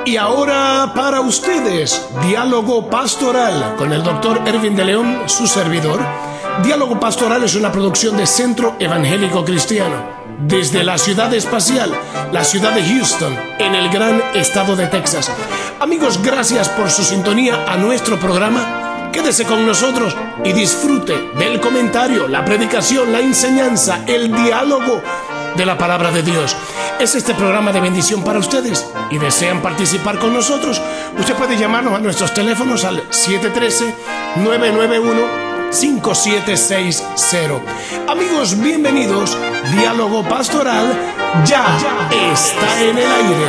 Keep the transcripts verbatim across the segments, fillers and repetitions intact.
Y ahora para ustedes, Diálogo Pastoral con el doctor Ervin de León, su servidor. Diálogo Pastoral es una producción de Centro Evangélico Cristiano, desde la ciudad espacial, la ciudad de Houston, en el gran estado de Texas. Amigos, gracias por su sintonía a nuestro programa. Quédese con nosotros y disfrute del comentario, la predicación, la enseñanza, el diálogo de la palabra de Dios. Es este programa de bendición para ustedes y desean participar con nosotros. Usted puede llamarnos a nuestros teléfonos al siete uno tres, nueve nueve uno, cinco siete seis cero. Amigos, bienvenidos. Diálogo Pastoral ya, ya está en el aire.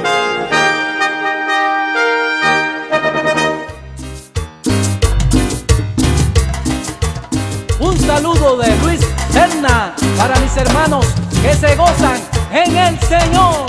Un saludo de Luis Serna para mis hermanos que se gozan en el Señor.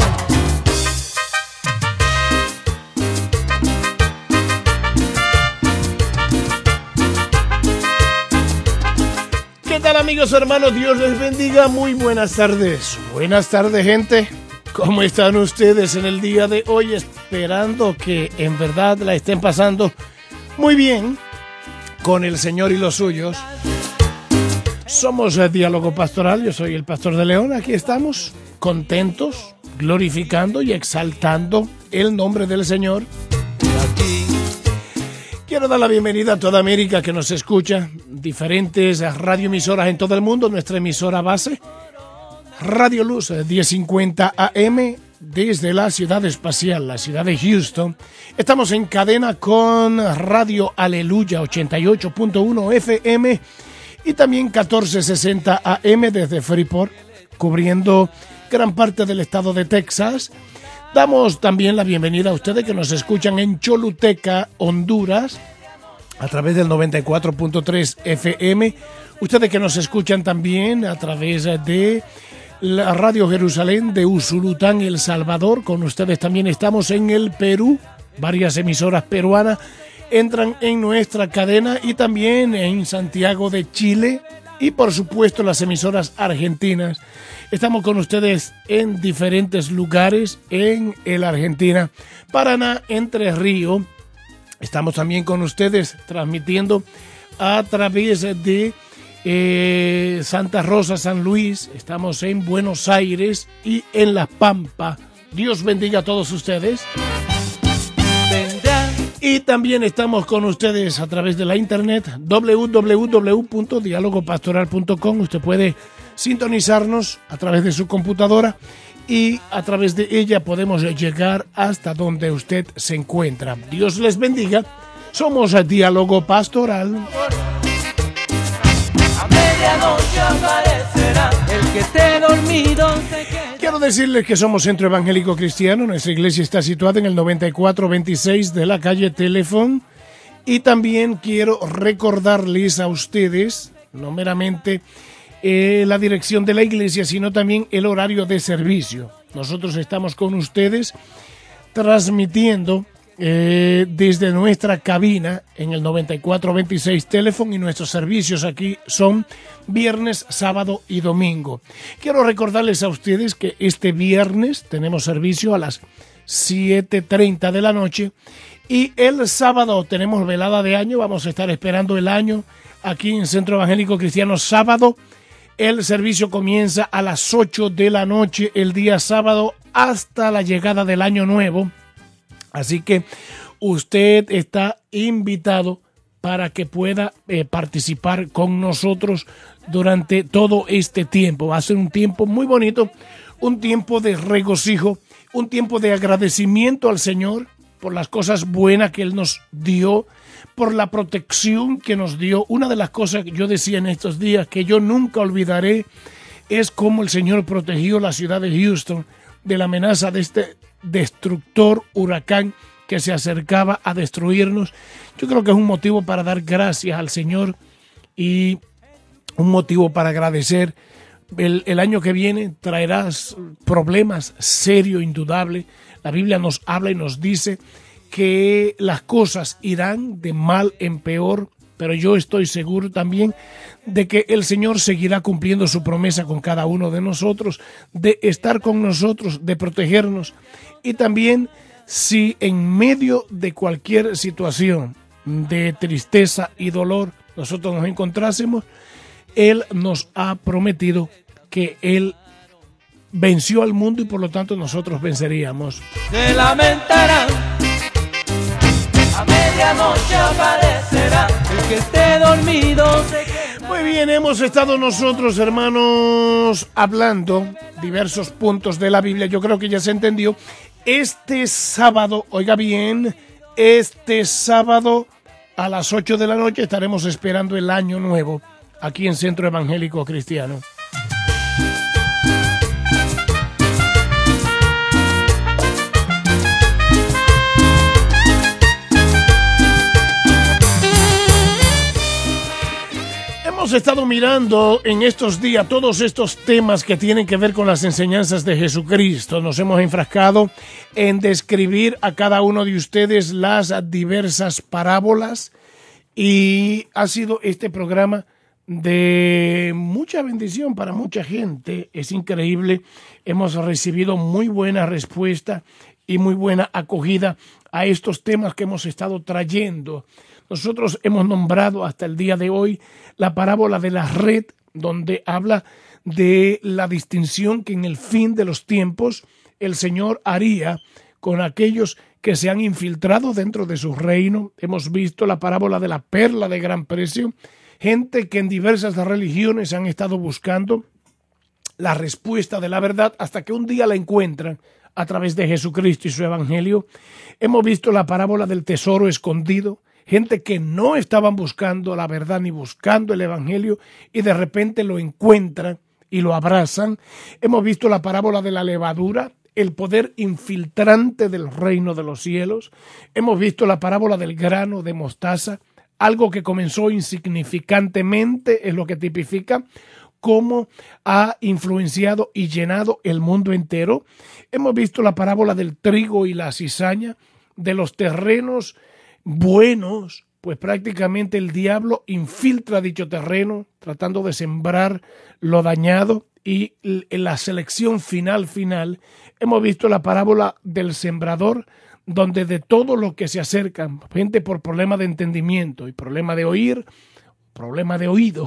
¿Qué tal, amigos, hermanos? Dios les bendiga. Muy buenas tardes. Buenas tardes, gente. ¿Cómo están ustedes en el día de hoy? Esperando que en verdad la estén pasando muy bien con el Señor y los suyos. Somos el Diálogo Pastoral, yo soy el Pastor de León. Aquí estamos contentos, glorificando y exaltando el nombre del Señor. Aquí quiero dar la bienvenida a toda América que nos escucha, diferentes radioemisoras en todo el mundo. Nuestra emisora base, Radio Luz diez cincuenta A M, desde la ciudad espacial, la ciudad de Houston. Estamos en cadena con Radio Aleluya ochenta y ocho punto uno F M y también catorce sesenta A M desde Freeport, cubriendo gran parte del estado de Texas. Damos también la bienvenida a ustedes que nos escuchan en Choluteca, Honduras, a través del noventa y cuatro punto tres F M. Ustedes que nos escuchan también a través de la Radio Jerusalén de Usulután, El Salvador. Con ustedes también estamos en el Perú. Varias emisoras peruanas entran en nuestra cadena, y también en Santiago de Chile, y por supuesto las emisoras argentinas. Estamos con ustedes en diferentes lugares en el Argentina, Paraná, Entre Ríos. Estamos también con ustedes transmitiendo a través de eh, Santa Rosa, San Luis. Estamos en Buenos Aires y en La Pampa. Dios bendiga a todos ustedes. Y también estamos con ustedes a través de la internet, doble u doble u doble u punto diálogo pastoral punto com. Usted puede sintonizarnos a través de su computadora y a través de ella podemos llegar hasta donde usted se encuentra. Dios les bendiga. Somos el Diálogo Pastoral. A medianoche aparecerá el que esté dormido se queda. Quiero decirles que somos Centro Evangélico Cristiano. Nuestra iglesia está situada en el noventa y cuatro veintiséis de la calle Telefón. Y también quiero recordarles a ustedes, no meramente eh, la dirección de la iglesia, sino también el horario de servicio. Nosotros estamos con ustedes transmitiendo eh, desde nuestra cabina en el noventa y cuatro veintiséis Telefón, y nuestros servicios aquí son viernes, sábado y domingo. Quiero recordarles a ustedes que este viernes tenemos servicio a las siete treinta de la noche, y el sábado tenemos velada de año. Vamos a estar esperando el año aquí en Centro Evangélico Cristiano. Sábado el servicio comienza a las ocho de la noche el día sábado hasta la llegada del año nuevo. Así que usted está invitado para que pueda eh, participar con nosotros durante todo este tiempo. Va a ser un tiempo muy bonito, un tiempo de regocijo, un tiempo de agradecimiento al Señor por las cosas buenas que Él nos dio, por la protección que nos dio. Una de las cosas que yo decía en estos días que yo nunca olvidaré es cómo el Señor protegió la ciudad de Houston de la amenaza de este destructor huracán que se acercaba a destruirnos. Yo creo que es un motivo para dar gracias al Señor y un motivo para agradecer. El, el año que viene traerá problemas serios, indudable. La Biblia nos habla y nos dice que las cosas irán de mal en peor, pero yo estoy seguro también de que el Señor seguirá cumpliendo su promesa con cada uno de nosotros, de estar con nosotros, de protegernos, y también si en medio de cualquier situación de tristeza y dolor nosotros nos encontrásemos, Él nos ha prometido que Él venció al mundo y por lo tanto nosotros venceríamos. Se lamentarán, a medianoche aparecerá el que esté dormido. Muy bien, hemos estado nosotros, hermanos, hablando diversos puntos de la Biblia. Yo creo que ya se entendió. Este sábado, oiga bien, este sábado a las ocho de la noche estaremos esperando el año nuevo aquí en Centro Evangélico Cristiano. Hemos estado mirando en estos días todos estos temas que tienen que ver con las enseñanzas de Jesucristo. Nos hemos enfrascado en describir a cada uno de ustedes las diversas parábolas y ha sido este programa de mucha bendición para mucha gente. Es increíble, hemos recibido muy buena respuesta y muy buena acogida a estos temas que hemos estado trayendo. Nosotros hemos nombrado hasta el día de hoy la parábola de la red, donde habla de la distinción que en el fin de los tiempos el Señor haría con aquellos que se han infiltrado dentro de su reino. Hemos visto la parábola de la perla de gran precio, gente que en diversas religiones han estado buscando la respuesta de la verdad hasta que un día la encuentran a través de Jesucristo y su evangelio. Hemos visto la parábola del tesoro escondido, gente que no estaban buscando la verdad ni buscando el evangelio y de repente lo encuentran y lo abrazan. Hemos visto la parábola de la levadura, el poder infiltrante del reino de los cielos. Hemos visto la parábola del grano de mostaza, algo que comenzó insignificantemente, es lo que tipifica cómo ha influenciado y llenado el mundo entero. Hemos visto la parábola del trigo y la cizaña, de los terrenos buenos, pues prácticamente el diablo infiltra dicho terreno tratando de sembrar lo dañado, y en la selección final final hemos visto la parábola del sembrador, donde de todo lo que se acercan, gente por problema de entendimiento y problema de oír, problema de oído,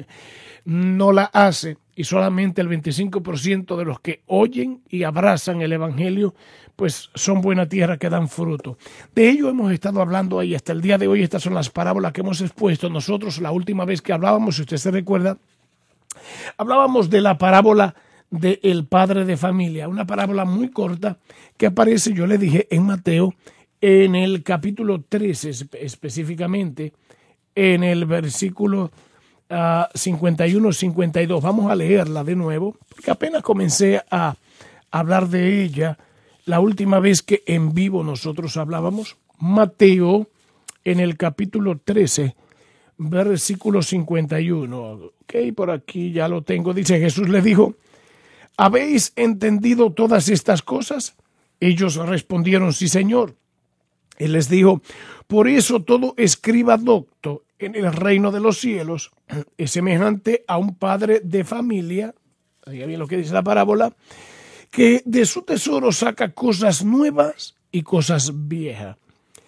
no la hace, y solamente el veinticinco por ciento de los que oyen y abrazan el evangelio pues son buena tierra que dan fruto. De ello hemos estado hablando ahí hasta el día de hoy. Estas son las parábolas que hemos expuesto nosotros. La última vez que hablábamos, si usted se recuerda, hablábamos de la parábola del padre de familia, una parábola muy corta que aparece, yo le dije, en Mateo, en el capítulo trece específicamente, en el versículo uh, cincuenta y uno cincuenta y dos. Vamos a leerla de nuevo, porque apenas comencé a hablar de ella la última vez que en vivo nosotros hablábamos. Mateo, en el capítulo trece, versículo cincuenta y uno. Ok, por aquí ya lo tengo. Dice: Jesús le dijo: ¿habéis entendido todas estas cosas? Ellos respondieron: sí, Señor. Él les dijo: por eso todo escriba docto en el reino de los cielos es semejante a un padre de familia, oiga bien lo que dice la parábola, que de su tesoro saca cosas nuevas y cosas viejas.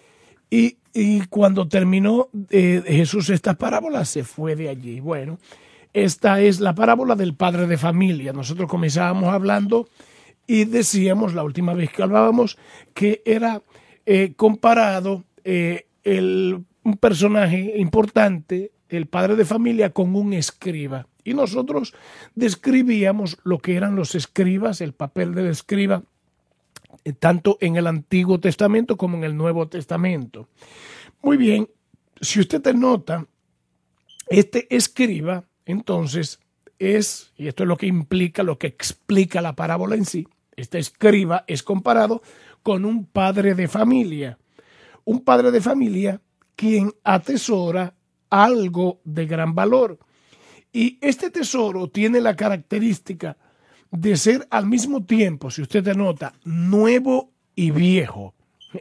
Y, y cuando terminó eh, Jesús esta parábola, se fue de allí. Bueno, esta es la parábola del padre de familia. Nosotros comenzábamos hablando y decíamos la última vez que hablábamos que era eh, comparado eh, el, un personaje importante, el padre de familia, con un escriba. Y nosotros describíamos lo que eran los escribas, el papel del escriba, eh, tanto en el Antiguo Testamento como en el Nuevo Testamento. Muy bien, si usted te nota, este escriba, entonces, es, y esto es lo que implica, lo que explica la parábola en sí, este escriba es comparado con un padre de familia. Un padre de familia quien atesora algo de gran valor. Y este tesoro tiene la característica de ser al mismo tiempo, si usted te nota, nuevo y viejo.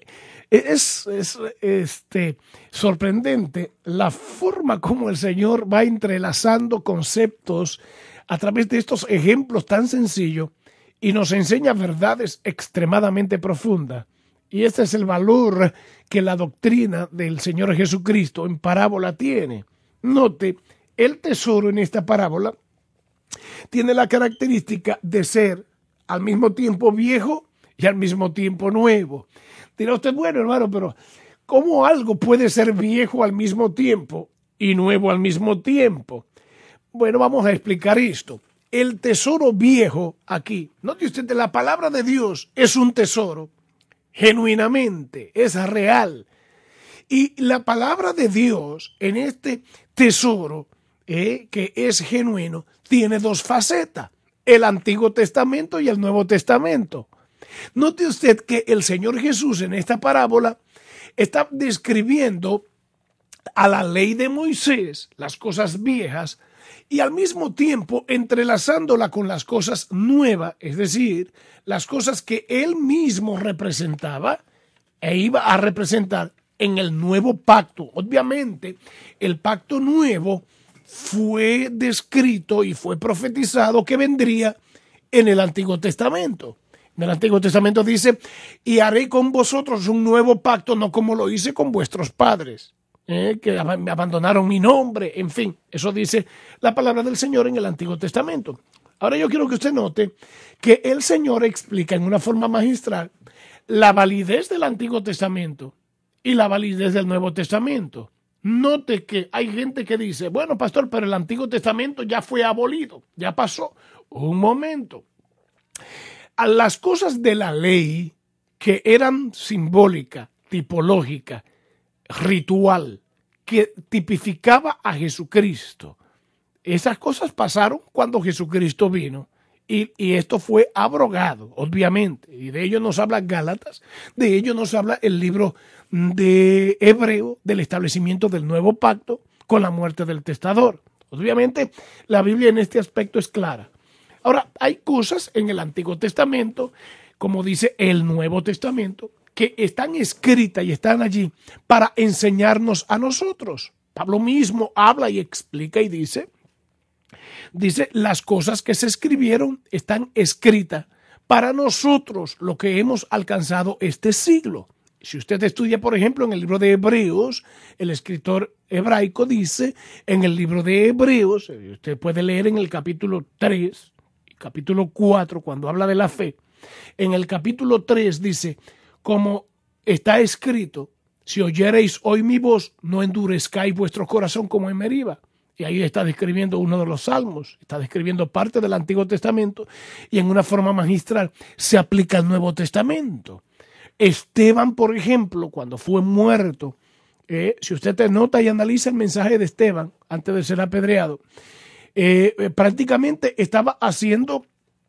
Es, es este, sorprendente la forma como el Señor va entrelazando conceptos a través de estos ejemplos tan sencillos y nos enseña verdades extremadamente profundas. Y este es el valor que la doctrina del Señor Jesucristo en parábola tiene. Note, el tesoro en esta parábola tiene la característica de ser al mismo tiempo viejo y al mismo tiempo nuevo. Dirá usted, bueno, hermano, pero ¿cómo algo puede ser viejo al mismo tiempo y nuevo al mismo tiempo? Bueno, vamos a explicar esto. El tesoro viejo aquí, note usted, la palabra de Dios es un tesoro, genuinamente, es real. Y la palabra de Dios en este tesoro, eh, que es genuino, tiene dos facetas, el Antiguo Testamento y el Nuevo Testamento. Note usted que el Señor Jesús en esta parábola está describiendo a la ley de Moisés, las cosas viejas, y al mismo tiempo entrelazándola con las cosas nuevas, es decir, las cosas que él mismo representaba e iba a representar en el nuevo pacto. Obviamente, el pacto nuevo fue descrito y fue profetizado que vendría en el Antiguo Testamento. En el Antiguo Testamento dice, y haré con vosotros un nuevo pacto, no como lo hice con vuestros padres, eh, que me abandonaron mi nombre. En fin, eso dice la palabra del Señor en el Antiguo Testamento. Ahora yo quiero que usted note que el Señor explica en una forma magistral la validez del Antiguo Testamento y la validez del Nuevo Testamento. Note que hay gente que dice, bueno, pastor, pero el Antiguo Testamento ya fue abolido, ya pasó. Un momento. A las cosas de la ley que eran simbólica, tipológica, ritual, que tipificaba a Jesucristo, esas cosas pasaron cuando Jesucristo vino. Y, y esto fue abrogado, obviamente. Y de ello nos habla Gálatas, de ello nos habla el libro de Hebreo, del establecimiento del nuevo pacto con la muerte del testador. Obviamente, la Biblia en este aspecto es clara. Ahora, hay cosas en el Antiguo Testamento, como dice el Nuevo Testamento, que están escritas y están allí para enseñarnos a nosotros. Pablo mismo habla y explica y dice, dice, las cosas que se escribieron están escritas para nosotros, lo que hemos alcanzado este siglo. Si usted estudia, por ejemplo, en el libro de Hebreos, el escritor hebraico dice, en el libro de Hebreos, usted puede leer en el capítulo tres, capítulo cuatro, cuando habla de la fe, en el capítulo tres dice, como está escrito, si oyereis hoy mi voz, no endurezcáis vuestro corazón como en Meriba. Y ahí está describiendo uno de los salmos, está describiendo parte del Antiguo Testamento y en una forma magistral se aplica al Nuevo Testamento. Esteban, por ejemplo, cuando fue muerto, eh, si usted te nota y analiza el mensaje de Esteban antes de ser apedreado, eh, eh, prácticamente estaba haciendo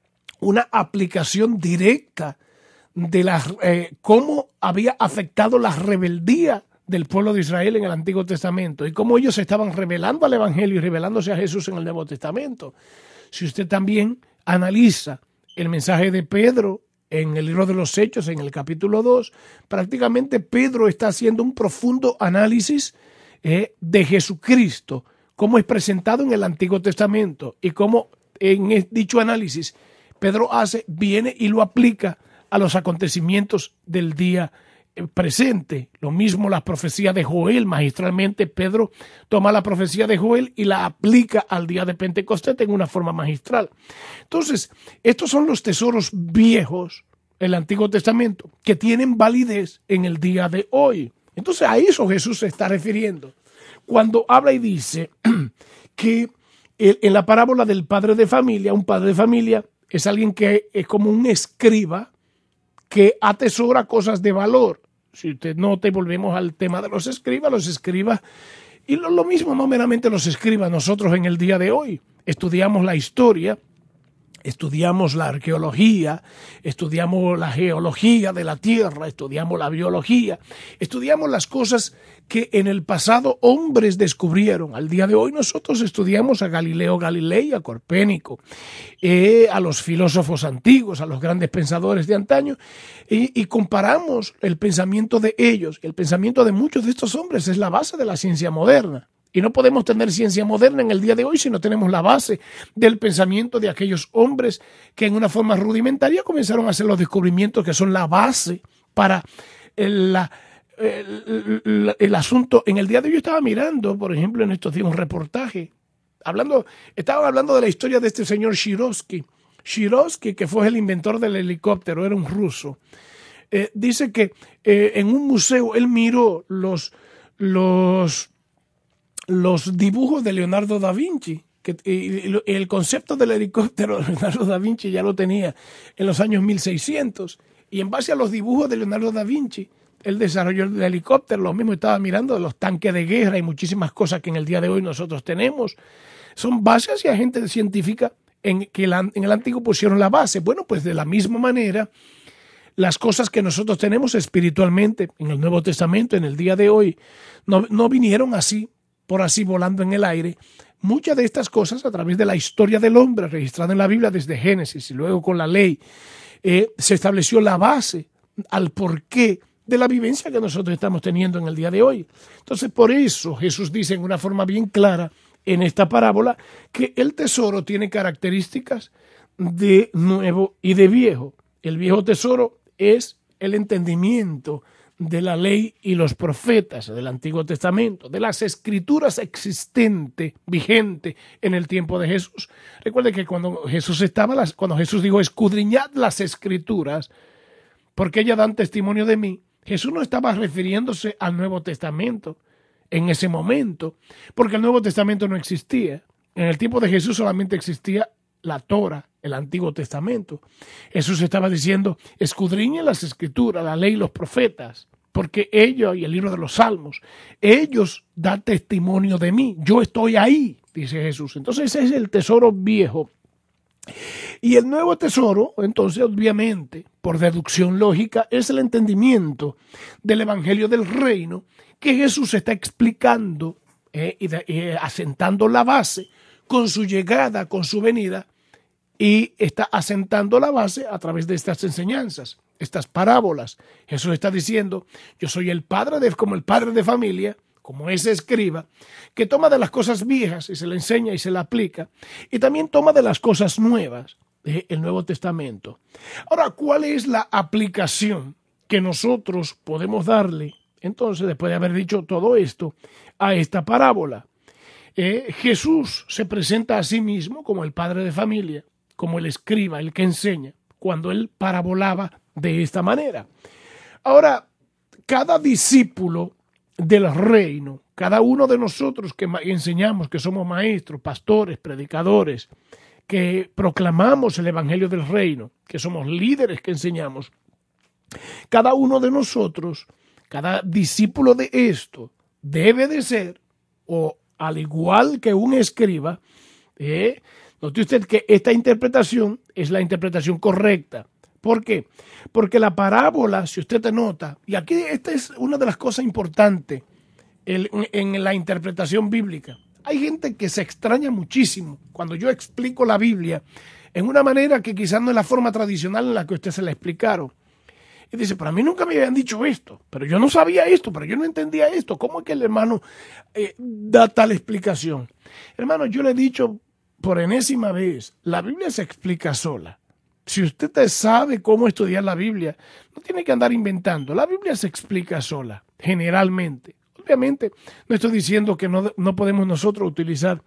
una aplicación directa de la, eh, cómo había afectado la rebeldía del pueblo de Israel en el Antiguo Testamento y cómo ellos se estaban revelando al Evangelio y revelándose a Jesús en el Nuevo Testamento. Si usted también analiza el mensaje de Pedro en el libro de los Hechos, en el capítulo dos, prácticamente Pedro está haciendo un profundo análisis eh, de Jesucristo, cómo es presentado en el Antiguo Testamento y cómo en dicho análisis Pedro hace, viene y lo aplica a los acontecimientos del día presente. Lo mismo la profecía de Joel, magistralmente Pedro toma la profecía de Joel y la aplica al día de Pentecostés en una forma magistral. Entonces, estos son los tesoros viejos del Antiguo Testamento que tienen validez en el día de hoy. Entonces, a eso Jesús se está refiriendo cuando habla y dice que en la parábola del padre de familia, un padre de familia es alguien que es como un escriba que atesora cosas de valor. Si usted nota, y volvemos al tema de los escribas, los escribas, y lo, lo mismo, no meramente los escribas, nosotros en el día de hoy estudiamos la historia, estudiamos la arqueología, estudiamos la geología de la tierra, estudiamos la biología, estudiamos las cosas que en el pasado hombres descubrieron. Al día de hoy nosotros estudiamos a Galileo Galilei, a Copérnico, eh, a los filósofos antiguos, a los grandes pensadores de antaño, y, y comparamos el pensamiento de ellos. El pensamiento de muchos de estos hombres es la base de la ciencia moderna. Y no podemos tener ciencia moderna en el día de hoy si no tenemos la base del pensamiento de aquellos hombres que en una forma rudimentaria comenzaron a hacer los descubrimientos que son la base para el, la, el, el, el asunto. En el día de hoy yo estaba mirando, por ejemplo, en estos días un reportaje, hablando, estaban hablando de la historia de este señor Shirosky. Shirosky, que fue el inventor del helicóptero, era un ruso. Eh, dice que eh, en un museo él miró los, los, los dibujos de Leonardo da Vinci. Que, y, y el concepto del helicóptero Leonardo da Vinci ya lo tenía en los años mil seiscientos, y en base a los dibujos de Leonardo da Vinci él desarrolló el helicóptero. Lo mismo estaba mirando los tanques de guerra y muchísimas cosas que en el día de hoy nosotros tenemos. Son bases y agentes científicas en que la, en el antiguo pusieron la base. Bueno, pues de la misma manera, las cosas que nosotros tenemos espiritualmente en el Nuevo Testamento, en el día de hoy, no, no vinieron así, por así volando en el aire. Muchas de estas cosas, a través de la historia del hombre registrada en la Biblia desde Génesis y luego con la ley, eh, se estableció la base al porqué de la vivencia que nosotros estamos teniendo en el día de hoy. Entonces, por eso Jesús dice en una forma bien clara en esta parábola que el tesoro tiene características de nuevo y de viejo. El viejo tesoro es el entendimiento de la ley y los profetas del Antiguo Testamento, de las escrituras existentes, vigentes en el tiempo de Jesús. Recuerde que cuando Jesús estaba, las, cuando Jesús dijo escudriñad las escrituras, porque ellas dan testimonio de mí, Jesús no estaba refiriéndose al Nuevo Testamento en ese momento, porque el Nuevo Testamento no existía. En el tiempo de Jesús solamente existía la Torah, el Antiguo Testamento. Jesús estaba diciendo, escudriñen las escrituras, la ley y los profetas, porque ellos, y el libro de los Salmos, ellos dan testimonio de mí. Yo estoy ahí, dice Jesús. Entonces ese es el tesoro viejo. Y el nuevo tesoro, entonces, obviamente, por deducción lógica, es el entendimiento del Evangelio del Reino que Jesús está explicando eh, y de, eh, asentando la base con su llegada, con su venida, y está asentando la base a través de estas enseñanzas, estas parábolas. Jesús está diciendo, yo soy el padre de, como el padre de familia, como ese escriba, que toma de las cosas viejas y se le enseña y se le aplica, y también toma de las cosas nuevas del Nuevo Testamento. Ahora, ¿cuál es la aplicación que nosotros podemos darle, entonces, después de haber dicho todo esto, a esta parábola? Eh, Jesús se presenta a sí mismo como el padre de familia, como el escriba, el que enseña, cuando él parabolaba de esta manera. Ahora, cada discípulo del reino, cada uno de nosotros que enseñamos, que somos maestros, pastores, predicadores, que proclamamos el evangelio del reino, que somos líderes que enseñamos, cada uno de nosotros, cada discípulo de esto, debe de ser, o al igual que un escriba, eh, note usted que esta interpretación es la interpretación correcta. ¿Por qué? Porque la parábola, si usted te nota, y aquí esta es una de las cosas importantes en, en la interpretación bíblica. Hay gente que se extraña muchísimo cuando yo explico la Biblia en una manera que quizás no es la forma tradicional en la que usted se la explicaron. Y dice, pero a mí nunca me habían dicho esto, pero yo no sabía esto, pero yo no entendía esto. ¿Cómo es que el hermano eh, da tal explicación? Hermano, yo le he dicho por enésima vez, la Biblia se explica sola. Si usted sabe cómo estudiar la Biblia, no tiene que andar inventando. La Biblia se explica sola, generalmente. Obviamente, no estoy diciendo que no, no podemos nosotros utilizar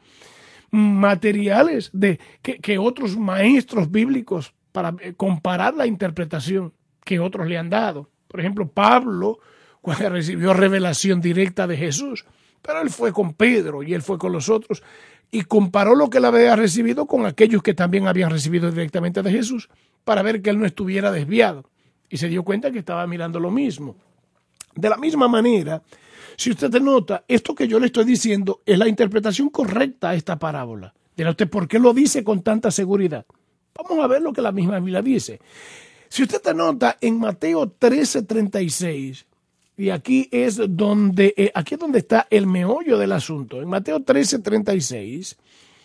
materiales de que, que otros maestros bíblicos para comparar la interpretación que otros le han dado. Por ejemplo, Pablo, cuando recibió revelación directa de Jesús, pero él fue con Pedro y él fue con los otros y comparó lo que él había recibido con aquellos que también habían recibido directamente de Jesús para ver que él no estuviera desviado. Y se dio cuenta que estaba mirando lo mismo. De la misma manera, si usted te nota, esto que yo le estoy diciendo es la interpretación correcta a esta parábola. Dirá usted, ¿por qué lo dice con tanta seguridad? Vamos a ver lo que la misma Biblia dice. Si usted te nota en Mateo trece, treinta y seis, y aquí es donde, eh, aquí es donde está el meollo del asunto. En Mateo trece, treinta y seis,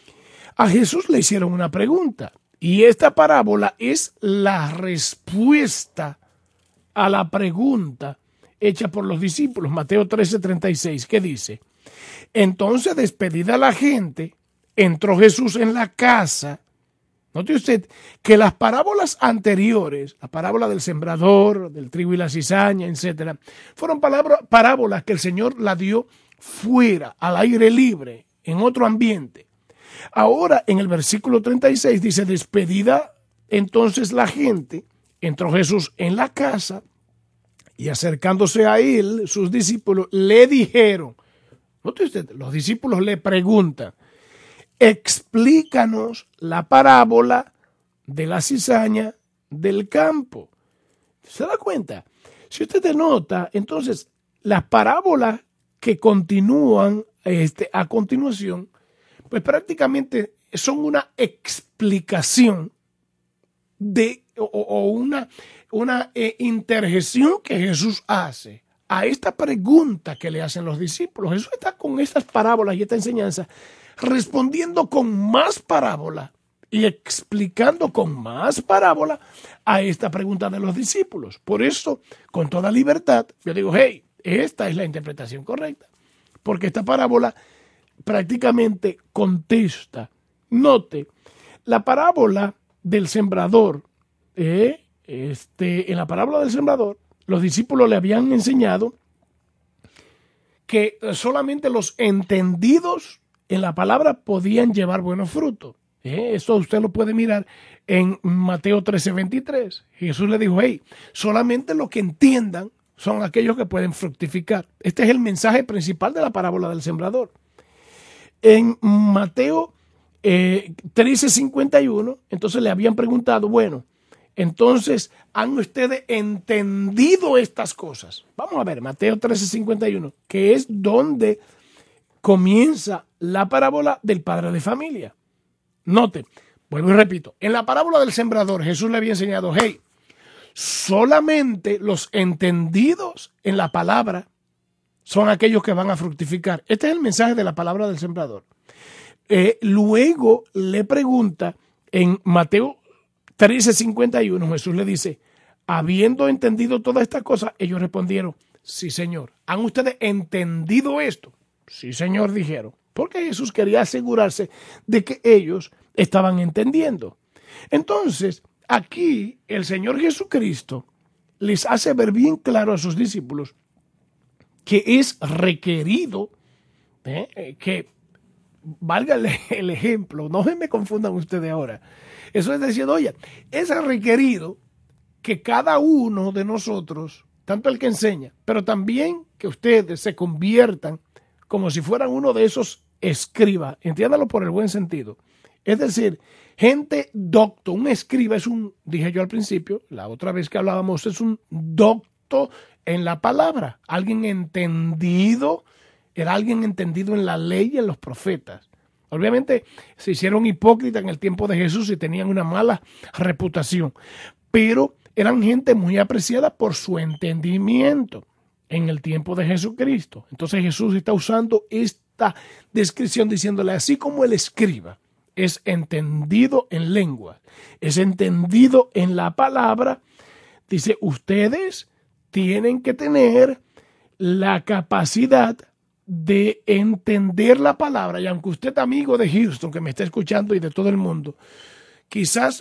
a Jesús le hicieron una pregunta. Y esta parábola es la respuesta a la pregunta hecha por los discípulos. Mateo trece, treinta y seis, ¿qué dice? Entonces, despedida la gente, entró Jesús en la casa. Note usted que las parábolas anteriores, la parábola del sembrador, del trigo y la cizaña, etcétera, fueron palabra, parábolas que el Señor la dio fuera, al aire libre, en otro ambiente. Ahora, en el versículo treinta y seis dice, despedida entonces la gente, entró Jesús en la casa y acercándose a él, sus discípulos le dijeron, note usted, los discípulos le preguntan, explícanos la parábola de la cizaña del campo. ¿Se da cuenta? Si usted te nota, entonces las parábolas que continúan este, a continuación, pues prácticamente son una explicación de o, o una, una eh, interjección que Jesús hace a esta pregunta que le hacen los discípulos. Jesús está con estas parábolas y esta enseñanza respondiendo con más parábola y explicando con más parábola a esta pregunta de los discípulos. Por eso, con toda libertad, yo digo, hey, esta es la interpretación correcta, porque esta parábola prácticamente contesta. Note, la parábola del sembrador, eh, este, en la parábola del sembrador, los discípulos le habían enseñado que solamente los entendidos en la palabra podían llevar buenos frutos. ¿Eh? Esto usted lo puede mirar en Mateo trece veintitrés. Jesús le dijo, hey, solamente los que entiendan son aquellos que pueden fructificar. Este es el mensaje principal de la parábola del sembrador. En Mateo eh, trece cincuenta y uno, entonces le habían preguntado, bueno, entonces, ¿han ustedes entendido estas cosas? Vamos a ver, Mateo trece cincuenta y uno, que es donde comienza la parábola del padre de familia. Note, vuelvo y repito, en la parábola del sembrador Jesús le había enseñado, hey, solamente los entendidos en la palabra son aquellos que van a fructificar. Este es el mensaje de la palabra del sembrador. Eh, luego le pregunta en Mateo trece cincuenta y uno, Jesús le dice, habiendo entendido todas estas cosas, ellos respondieron, sí, Señor. ¿Han ustedes entendido esto? Sí, Señor, dijeron. Porque Jesús quería asegurarse de que ellos estaban entendiendo. Entonces, aquí el Señor Jesucristo les hace ver bien claro a sus discípulos que es requerido, eh, que valga el, el ejemplo, no se me confundan ustedes ahora. Eso es decir, oye, es requerido que cada uno de nosotros, tanto el que enseña, pero también que ustedes se conviertan como si fueran uno de esos escribas, entiéndalo por el buen sentido. Es decir, gente docto, un escriba es un, dije yo al principio, la otra vez que hablábamos, es un docto en la palabra, alguien entendido, era alguien entendido en la ley y en los profetas. Obviamente se hicieron hipócritas en el tiempo de Jesús y tenían una mala reputación, pero eran gente muy apreciada por su entendimiento en el tiempo de Jesucristo. Entonces Jesús está usando esta descripción diciéndole, así como el escriba es entendido en lengua, es entendido en la palabra, dice, ustedes tienen que tener la capacidad de entender la palabra. Y aunque usted, amigo de Houston, que me está escuchando y de todo el mundo, quizás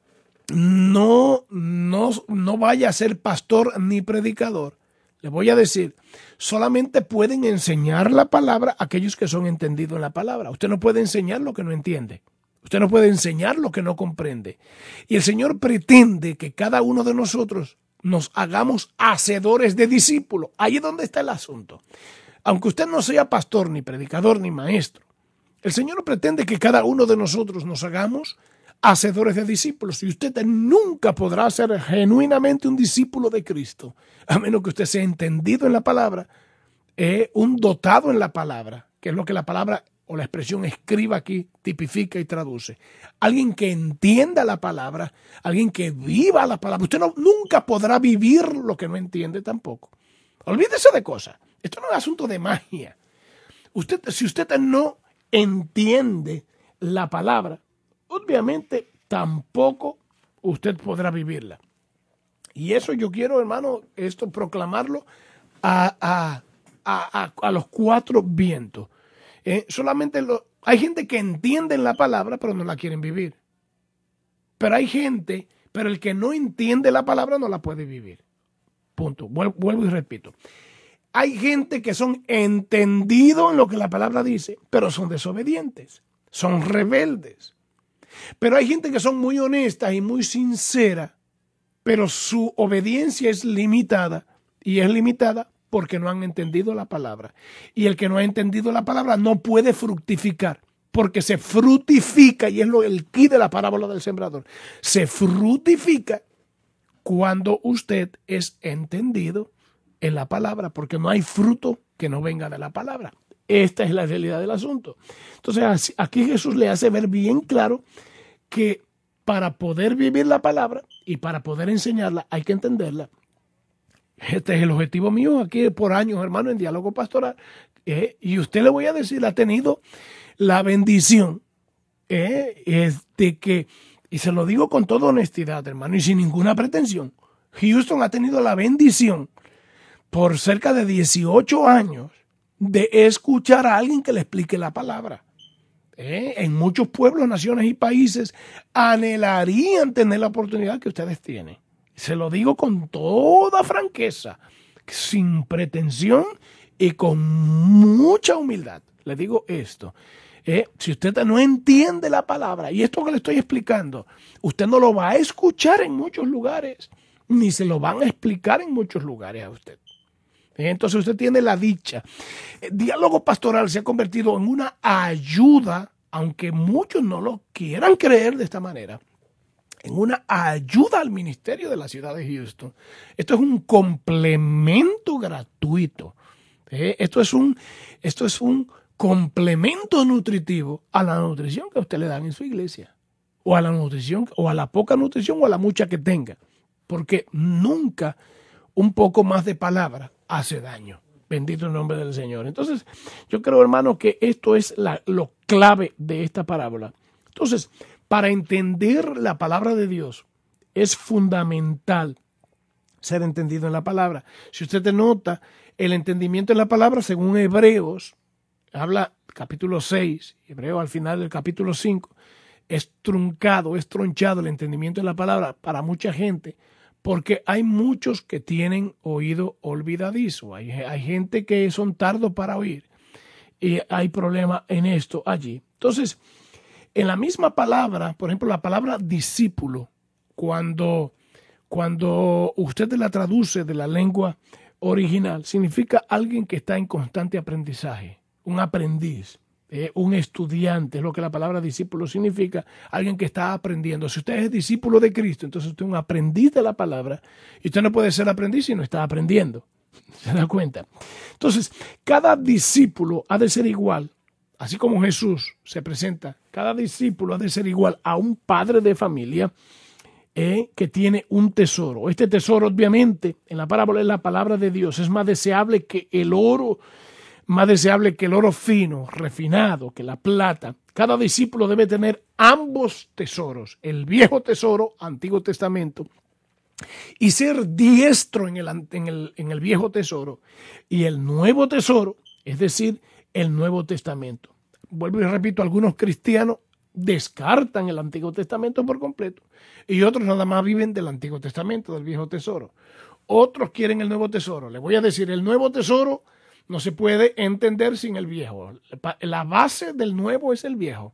no, no, no vaya a ser pastor ni predicador, le voy a decir, solamente pueden enseñar la palabra aquellos que son entendidos en la palabra. Usted no puede enseñar lo que no entiende. Usted no puede enseñar lo que no comprende. Y el Señor pretende que cada uno de nosotros nos hagamos hacedores de discípulos. Ahí es donde está el asunto. Aunque usted no sea pastor, ni predicador, ni maestro, el Señor pretende que cada uno de nosotros nos hagamos hacedores de discípulos. Y usted nunca podrá ser genuinamente un discípulo de Cristo, a menos que usted sea entendido en la palabra, eh, un dotado en la palabra, que es lo que la palabra o la expresión escriba aquí tipifica y traduce. Alguien que entienda la palabra, alguien que viva la palabra. Usted no, nunca podrá vivir lo que no entiende tampoco. Olvídese de cosas. Esto no es asunto de magia. Usted, si usted no entiende la palabra, obviamente tampoco usted podrá vivirla. Y eso yo quiero, hermano, esto proclamarlo a, a, a, a, a los cuatro vientos. Eh, solamente lo, hay gente que entiende la palabra, pero no la quieren vivir. Pero hay gente, pero el que no entiende la palabra no la puede vivir. Punto. Vuelvo y repito. Hay gente que son entendidos en lo que la palabra dice, pero son desobedientes, son rebeldes. Pero hay gente que son muy honestas y muy sinceras, pero su obediencia es limitada, y es limitada porque no han entendido la palabra. Y el que no ha entendido la palabra no puede fructificar, porque se fructifica, y es lo, el quid de la parábola del sembrador, se fructifica cuando usted es entendido en la palabra, porque no hay fruto que no venga de la palabra. Esta es la realidad del asunto. Entonces, aquí Jesús le hace ver bien claro que para poder vivir la palabra y para poder enseñarla hay que entenderla. Este es el objetivo mío aquí por años, hermano, en Diálogo Pastoral. Eh, y usted le voy a decir, ha tenido la bendición eh, es de que, y se lo digo con toda honestidad, hermano, y sin ninguna pretensión, Houston ha tenido la bendición por cerca de dieciocho años de escuchar a alguien que le explique la palabra. ¿Eh? En muchos pueblos, naciones y países anhelarían tener la oportunidad que ustedes tienen. Se lo digo con toda franqueza, sin pretensión y con mucha humildad. Le digo esto. ¿Eh? Si usted no entiende la palabra, y esto que le estoy explicando, usted no lo va a escuchar en muchos lugares, ni se lo van a explicar en muchos lugares a usted. Entonces usted tiene la dicha. El Diálogo Pastoral se ha convertido en una ayuda, aunque muchos no lo quieran creer de esta manera, en una ayuda al ministerio de la ciudad de Houston. Esto es un complemento gratuito. ¿Eh? Esto es un, esto es un complemento nutritivo a la nutrición que a usted le dan en su iglesia, o a la nutrición, o a la poca nutrición, o a la mucha que tenga. Porque nunca un poco más de palabra hace daño. Bendito el nombre del Señor. Entonces, yo creo, hermano, que esto es la, lo clave de esta parábola. Entonces, para entender la palabra de Dios, es fundamental ser entendido en la palabra. Si usted te nota, el entendimiento en la palabra, según Hebreos, habla capítulo seis, Hebreo al final del capítulo cinco, es truncado, es tronchado el entendimiento de la palabra para mucha gente, porque hay muchos que tienen oído olvidadizo. Hay, hay gente que son tardos para oír y hay problema en esto allí. Entonces, en la misma palabra, por ejemplo, la palabra discípulo, cuando, cuando usted la traduce de la lengua original, significa alguien que está en constante aprendizaje, un aprendiz. Eh, un estudiante, es lo que la palabra discípulo significa, alguien que está aprendiendo. Si usted es discípulo de Cristo, entonces usted es un aprendiz de la palabra, y usted no puede ser aprendiz si no está aprendiendo. ¿Se da cuenta? Entonces, cada discípulo ha de ser igual, así como Jesús se presenta, cada discípulo ha de ser igual a un padre de familia eh, que tiene un tesoro. Este tesoro, obviamente, en la parábola es la palabra de Dios. Es más deseable que el oro, más deseable que el oro fino, refinado, que la plata. Cada discípulo debe tener ambos tesoros, el viejo tesoro, Antiguo Testamento, y ser diestro en el, en el, en el viejo tesoro, y el nuevo tesoro, es decir, el Nuevo Testamento. Vuelvo y repito, algunos cristianos descartan el Antiguo Testamento por completo, y otros nada más viven del Antiguo Testamento, del viejo tesoro. Otros quieren el nuevo tesoro. Les voy a decir, el nuevo tesoro no se puede entender sin el viejo. La base del nuevo es el viejo.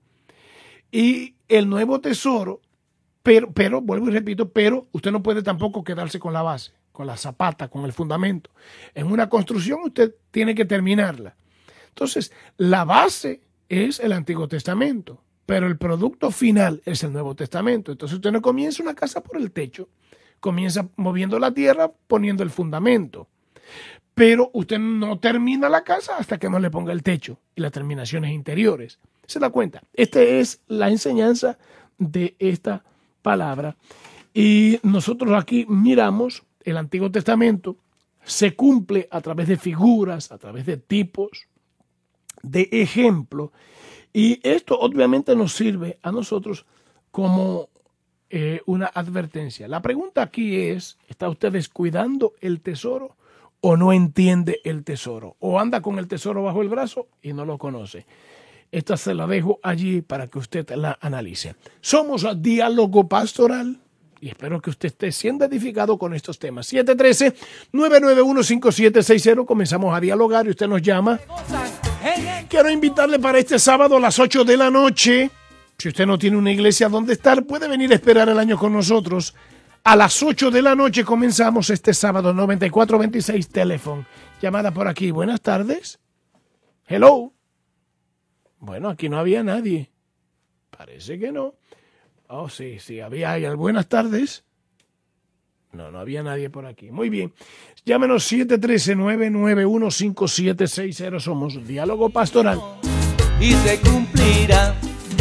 Y el nuevo tesoro, pero, pero, vuelvo y repito, pero usted no puede tampoco quedarse con la base, con la zapata, con el fundamento. En una construcción usted tiene que terminarla. Entonces, la base es el Antiguo Testamento, pero el producto final es el Nuevo Testamento. Entonces usted no comienza una casa por el techo, comienza moviendo la tierra, poniendo el fundamento. Pero usted no termina la casa hasta que no le ponga el techo y las terminaciones interiores. ¿Se da cuenta? Esta es la enseñanza de esta palabra. Y nosotros aquí miramos el Antiguo Testamento, se cumple a través de figuras, a través de tipos, de ejemplos. Y esto obviamente nos sirve a nosotros como eh, una advertencia. La pregunta aquí es, ¿está usted descuidando el tesoro o no entiende el tesoro? ¿O anda con el tesoro bajo el brazo y no lo conoce? esta se la dejo allí para que usted la analice. Somos a Diálogo Pastoral y espero que usted esté siendo edificado con estos temas. siete uno tres, nueve nueve uno, cinco siete seis cero. Comenzamos a dialogar y usted nos llama. Quiero invitarle para este sábado a las ocho de la noche. Si usted no tiene una iglesia donde estar, puede venir a esperar el año con nosotros. A las ocho de la noche comenzamos este sábado, noventa y cuatro veintiséis, teléfono. Llamada por aquí. Buenas tardes. Hello. Bueno, aquí no había nadie. Parece que no. Oh, sí, sí, había. Buenas tardes. No, no había nadie por aquí. Muy bien. Llámenos siete uno tres, nueve nueve uno, cinco siete seis cero. Somos Diálogo Pastoral. Y se cumplirá.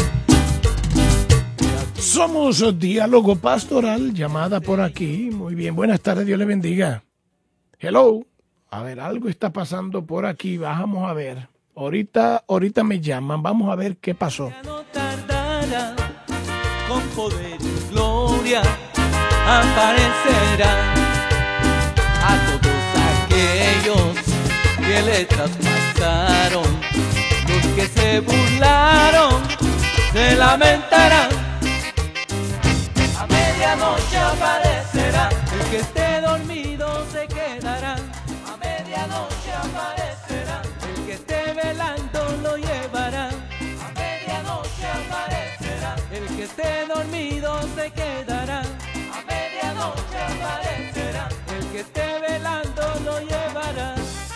Somos Diálogo Pastoral. Llamada por aquí. Muy bien. Buenas tardes. Dios le bendiga. Hello. A ver, algo está pasando por aquí. Vamos a ver. Ahorita, ahorita me llaman. Vamos a ver qué pasó. No tardará, con poder y gloria aparecerá a todos aquellos que le traspasaron, los que se burlaron, se lamentarán. A medianoche aparecerá, el que esté dormido se quedará. A medianoche aparecerá, el que esté velando lo llevará. A medianoche aparecerá, el que esté dormido se quedará. A medianoche aparecerá, el que esté velando lo llevará.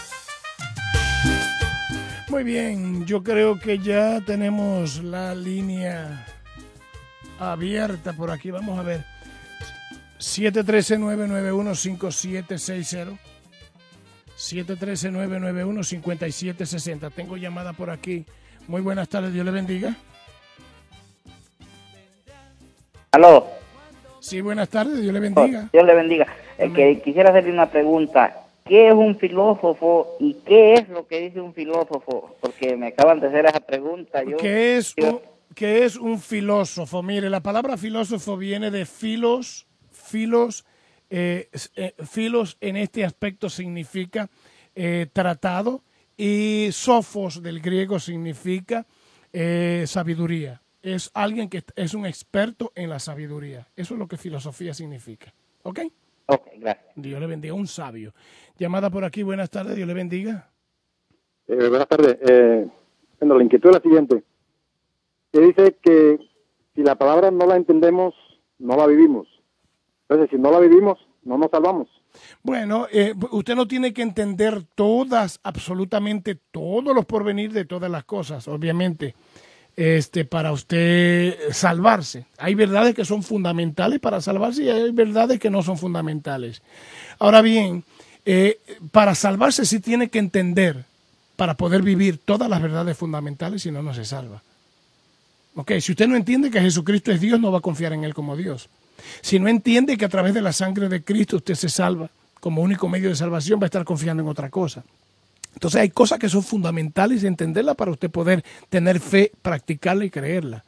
Muy bien, yo creo que ya tenemos la línea abierta por aquí. Vamos a ver. siete uno tres, nueve nueve uno, cinco siete seis cero. siete uno tres, nueve nueve uno, cinco siete seis cero. Tengo llamada por aquí. Muy buenas tardes, Dios le bendiga. Aló. Sí, buenas tardes, Dios le bendiga. Dios le bendiga. Eh, que quisiera hacerle una pregunta. ¿Qué es un filósofo y qué es lo que dice un filósofo? Porque me acaban de hacer esa pregunta. Yo, ¿Qué es yo, un, qué es un filósofo? Mire, la palabra filósofo viene de filos, filos, eh, eh, filos en este aspecto significa eh, tratado y sofos del griego significa eh, sabiduría. Es alguien que es un experto en la sabiduría. Eso es lo que filosofía significa. ¿Ok? Ok, gracias. Dios le bendiga, un sabio. Llamada por aquí, buenas tardes, Dios le bendiga. Eh, buenas tardes. Eh, bueno, la inquietud es la siguiente. Que dice que si la palabra no la entendemos, no la vivimos. Entonces, si no la vivimos, no nos salvamos. Bueno, eh, usted no tiene que entender todas, absolutamente todos los porvenir de todas las cosas, obviamente, este, para usted salvarse. Hay verdades que son fundamentales para salvarse y hay verdades que no son fundamentales. Ahora bien, eh, para salvarse sí tiene que entender, para poder vivir todas las verdades fundamentales, si no, no se salva. Ok, si usted no entiende que Jesucristo es Dios, no va a confiar en Él como Dios. Si no entiende que a través de la sangre de Cristo usted se salva como único medio de salvación, va a estar confiando en otra cosa. Entonces hay cosas que son fundamentales de entenderla para usted poder tener fe, practicarla y creerla.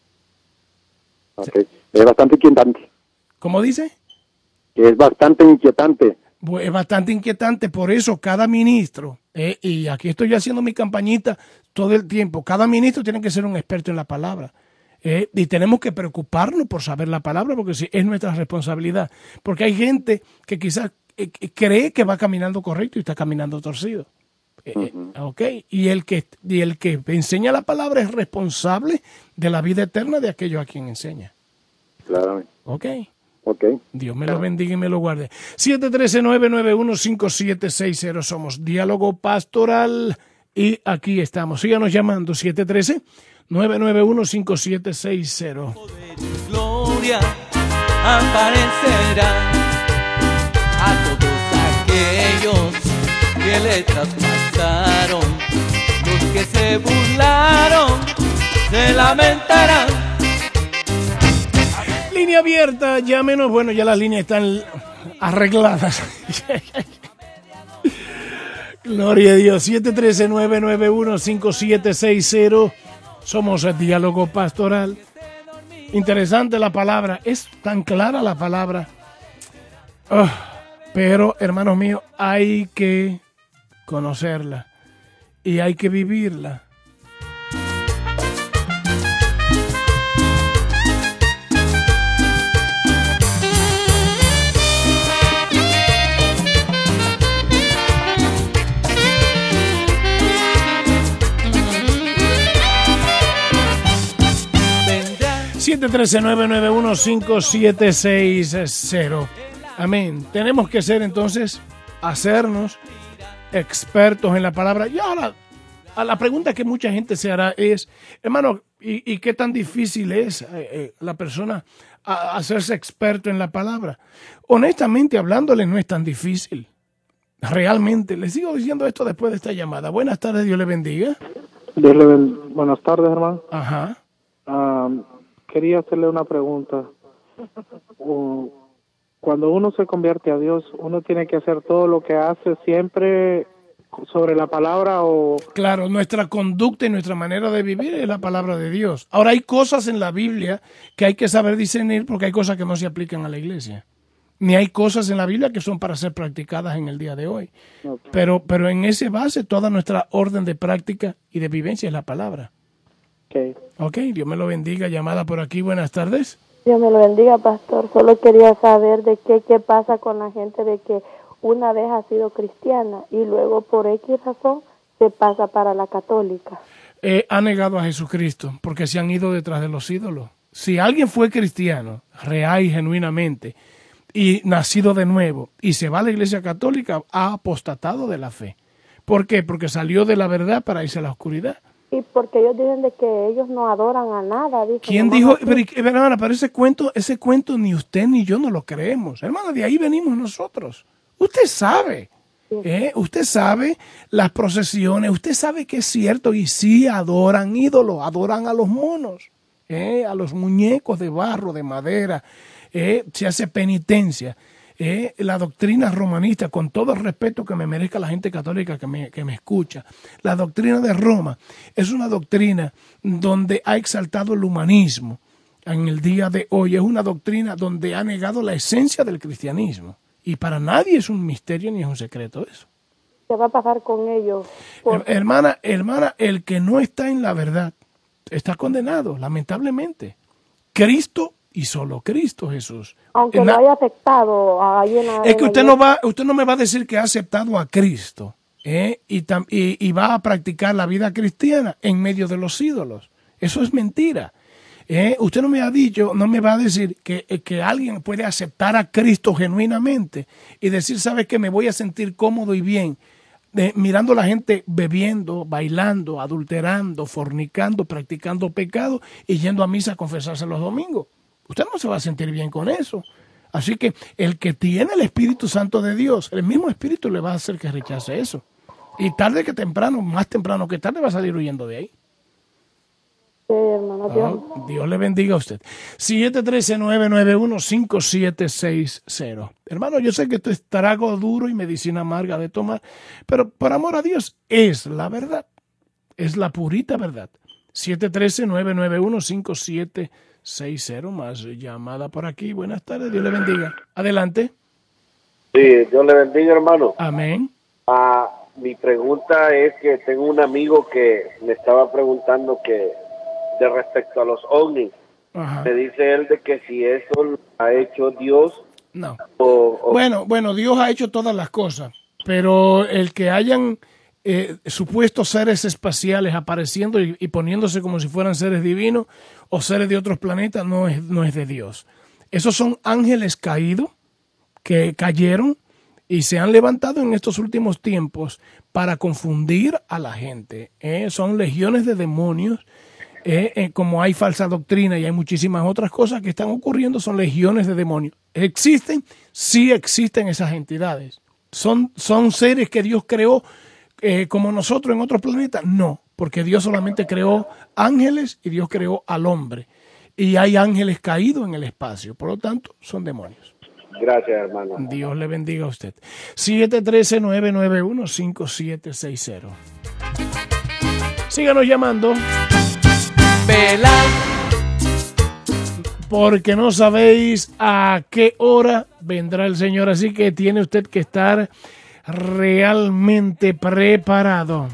Okay. Es bastante inquietante. ¿Cómo dice? Que es bastante inquietante. Es bastante inquietante, por eso cada ministro, eh, y aquí estoy yo haciendo mi campañita todo el tiempo, cada ministro tiene que ser un experto en la palabra. Eh, y tenemos que preocuparnos por saber la palabra, porque sí, es nuestra responsabilidad. Porque hay gente que quizás eh, cree que va caminando correcto y está caminando torcido. Eh, uh-huh. Okay. Y el que y el que enseña la palabra es responsable de la vida eterna de aquello a quien enseña. Claro. Ok. Okay. Dios me lo bendiga y me lo guarde. siete uno tres, nueve nueve uno, cinco siete seis cero. Somos Diálogo Pastoral y aquí estamos. Síganos llamando. siete uno tres, nueve nueve uno, cinco siete seis cero. Poder y gloria aparecerá a todos aquellos que le traspasaron, los que se burlaron, se lamentarán. Línea abierta, llámenos. Bueno, ya las líneas están arregladas. Gloria a Dios. siete uno tres, nueve nueve uno, cinco siete seis cero. Somos el Diálogo Pastoral. Interesante la palabra. Es tan clara la palabra. Oh, pero, hermanos míos, hay que conocerla y hay que vivirla. siete uno tres, nueve nueve uno, cinco siete seis cero. Amén. Tenemos que ser entonces, hacernos expertos en la palabra. Y ahora, a la pregunta que mucha gente se hará es, hermano, ¿y, y qué tan difícil es eh, eh, la persona a, a hacerse experto en la palabra? Honestamente, hablándole, no es tan difícil. Realmente, les sigo diciendo esto después de esta llamada. Buenas tardes, Dios le bendiga. Dios le ben... Buenas tardes, hermano. Ajá. Um, quería hacerle una pregunta. Uh, cuando uno se convierte a Dios, ¿uno tiene que hacer todo lo que hace siempre sobre la palabra o...? Claro, nuestra conducta y nuestra manera de vivir es la palabra de Dios. Ahora, hay cosas en la Biblia que hay que saber discernir porque hay cosas que no se aplican a la iglesia. Ni hay cosas en la Biblia que son para ser practicadas en el día de hoy. Okay. Pero, pero en ese base, toda nuestra orden de práctica y de vivencia es la palabra. Okay. Ok, Dios me lo bendiga. Llamada por aquí, buenas tardes. Dios me lo bendiga, pastor. Solo quería saber de qué, qué pasa con la gente de que una vez ha sido cristiana y luego por X razón se pasa para la católica. Eh, ha negado a Jesucristo porque se han ido detrás de los ídolos. Si alguien fue cristiano, real y genuinamente, y nacido de nuevo, y se va a la iglesia católica, ha apostatado de la fe. ¿Por qué? Porque salió de la verdad para irse a la oscuridad. Y porque ellos dicen de que ellos no adoran a nada. Dicen, ¿quién dijo? Pero, hermana, pero ese cuento, ese cuento ni usted ni yo no lo creemos. Hermana, de ahí venimos nosotros. Usted sabe, sí. ¿eh? Usted sabe las procesiones, usted sabe que es cierto y sí adoran ídolos, adoran a los monos, ¿eh? A los muñecos de barro, de madera. Eh, se hace penitencia. Eh, la doctrina romanista, con todo el respeto que me merezca la gente católica que me, que me escucha, la doctrina de Roma es una doctrina donde ha exaltado el humanismo en el día de hoy. Es una doctrina donde ha negado la esencia del cristianismo. Y para nadie es un misterio ni es un secreto eso. ¿Qué va a pasar con ellos? Por... Hermana, hermana, el que no está en la verdad está condenado, lamentablemente. Cristo y solo Cristo Jesús. Aunque Na- lo haya aceptado ahí en la, es que en usted la... no va, usted no me va a decir que ha aceptado a Cristo, ¿eh? y, tam- y, y va a practicar la vida cristiana en medio de los ídolos. Eso es mentira. ¿eh? Usted no me ha dicho, no me va a decir que, que alguien puede aceptar a Cristo genuinamente y decir, ¿sabes qué? Me voy a sentir cómodo y bien de, mirando a la gente bebiendo, bailando, adulterando, fornicando, practicando pecado y yendo a misa a confesarse los domingos. Usted no se va a sentir bien con eso. Así que el que tiene el Espíritu Santo de Dios, el mismo Espíritu le va a hacer que rechace eso. Y tarde que temprano, más temprano que tarde, va a salir huyendo de ahí. Sí, hermano, Dios. Oh, Dios le bendiga a usted. siete uno tres, nueve nueve uno, cinco siete seis cero. Hermano, yo sé que esto es trago duro y medicina amarga de tomar, pero por amor a Dios es la verdad. Es la purita verdad. siete uno tres, nueve nueve uno, cinco siete seis cero. Más llamada por aquí. Buenas tardes, Dios le bendiga. Adelante. Sí, Dios le bendiga, hermano. Amén. Ah, mi pregunta es que tengo un amigo que me estaba preguntando que de respecto a los ovnis. Ajá. Me dice él de que si eso lo ha hecho Dios. No. O, o... Bueno, bueno, Dios ha hecho todas las cosas, pero el que hayan eh, supuestos seres espaciales apareciendo y, y poniéndose como si fueran seres divinos o seres de otros planetas no es, no es de Dios. Esos son ángeles caídos que cayeron y se han levantado en estos últimos tiempos para confundir a la gente. ¿eh? Son legiones de demonios. Eh, eh, como hay falsa doctrina y hay muchísimas otras cosas que están ocurriendo, son legiones de demonios. ¿Existen? Sí existen esas entidades. ¿Son, son seres que Dios creó eh, como nosotros en otros planetas? No, porque Dios solamente creó ángeles y Dios creó al hombre. Y hay ángeles caídos en el espacio, por lo tanto, son demonios. Gracias, hermano. Dios le bendiga a usted. siete uno tres, nueve nueve uno, cinco siete seis cero. Síganos llamando. Velar. Porque no sabéis a qué hora vendrá el Señor, así que tiene usted que estar realmente preparado.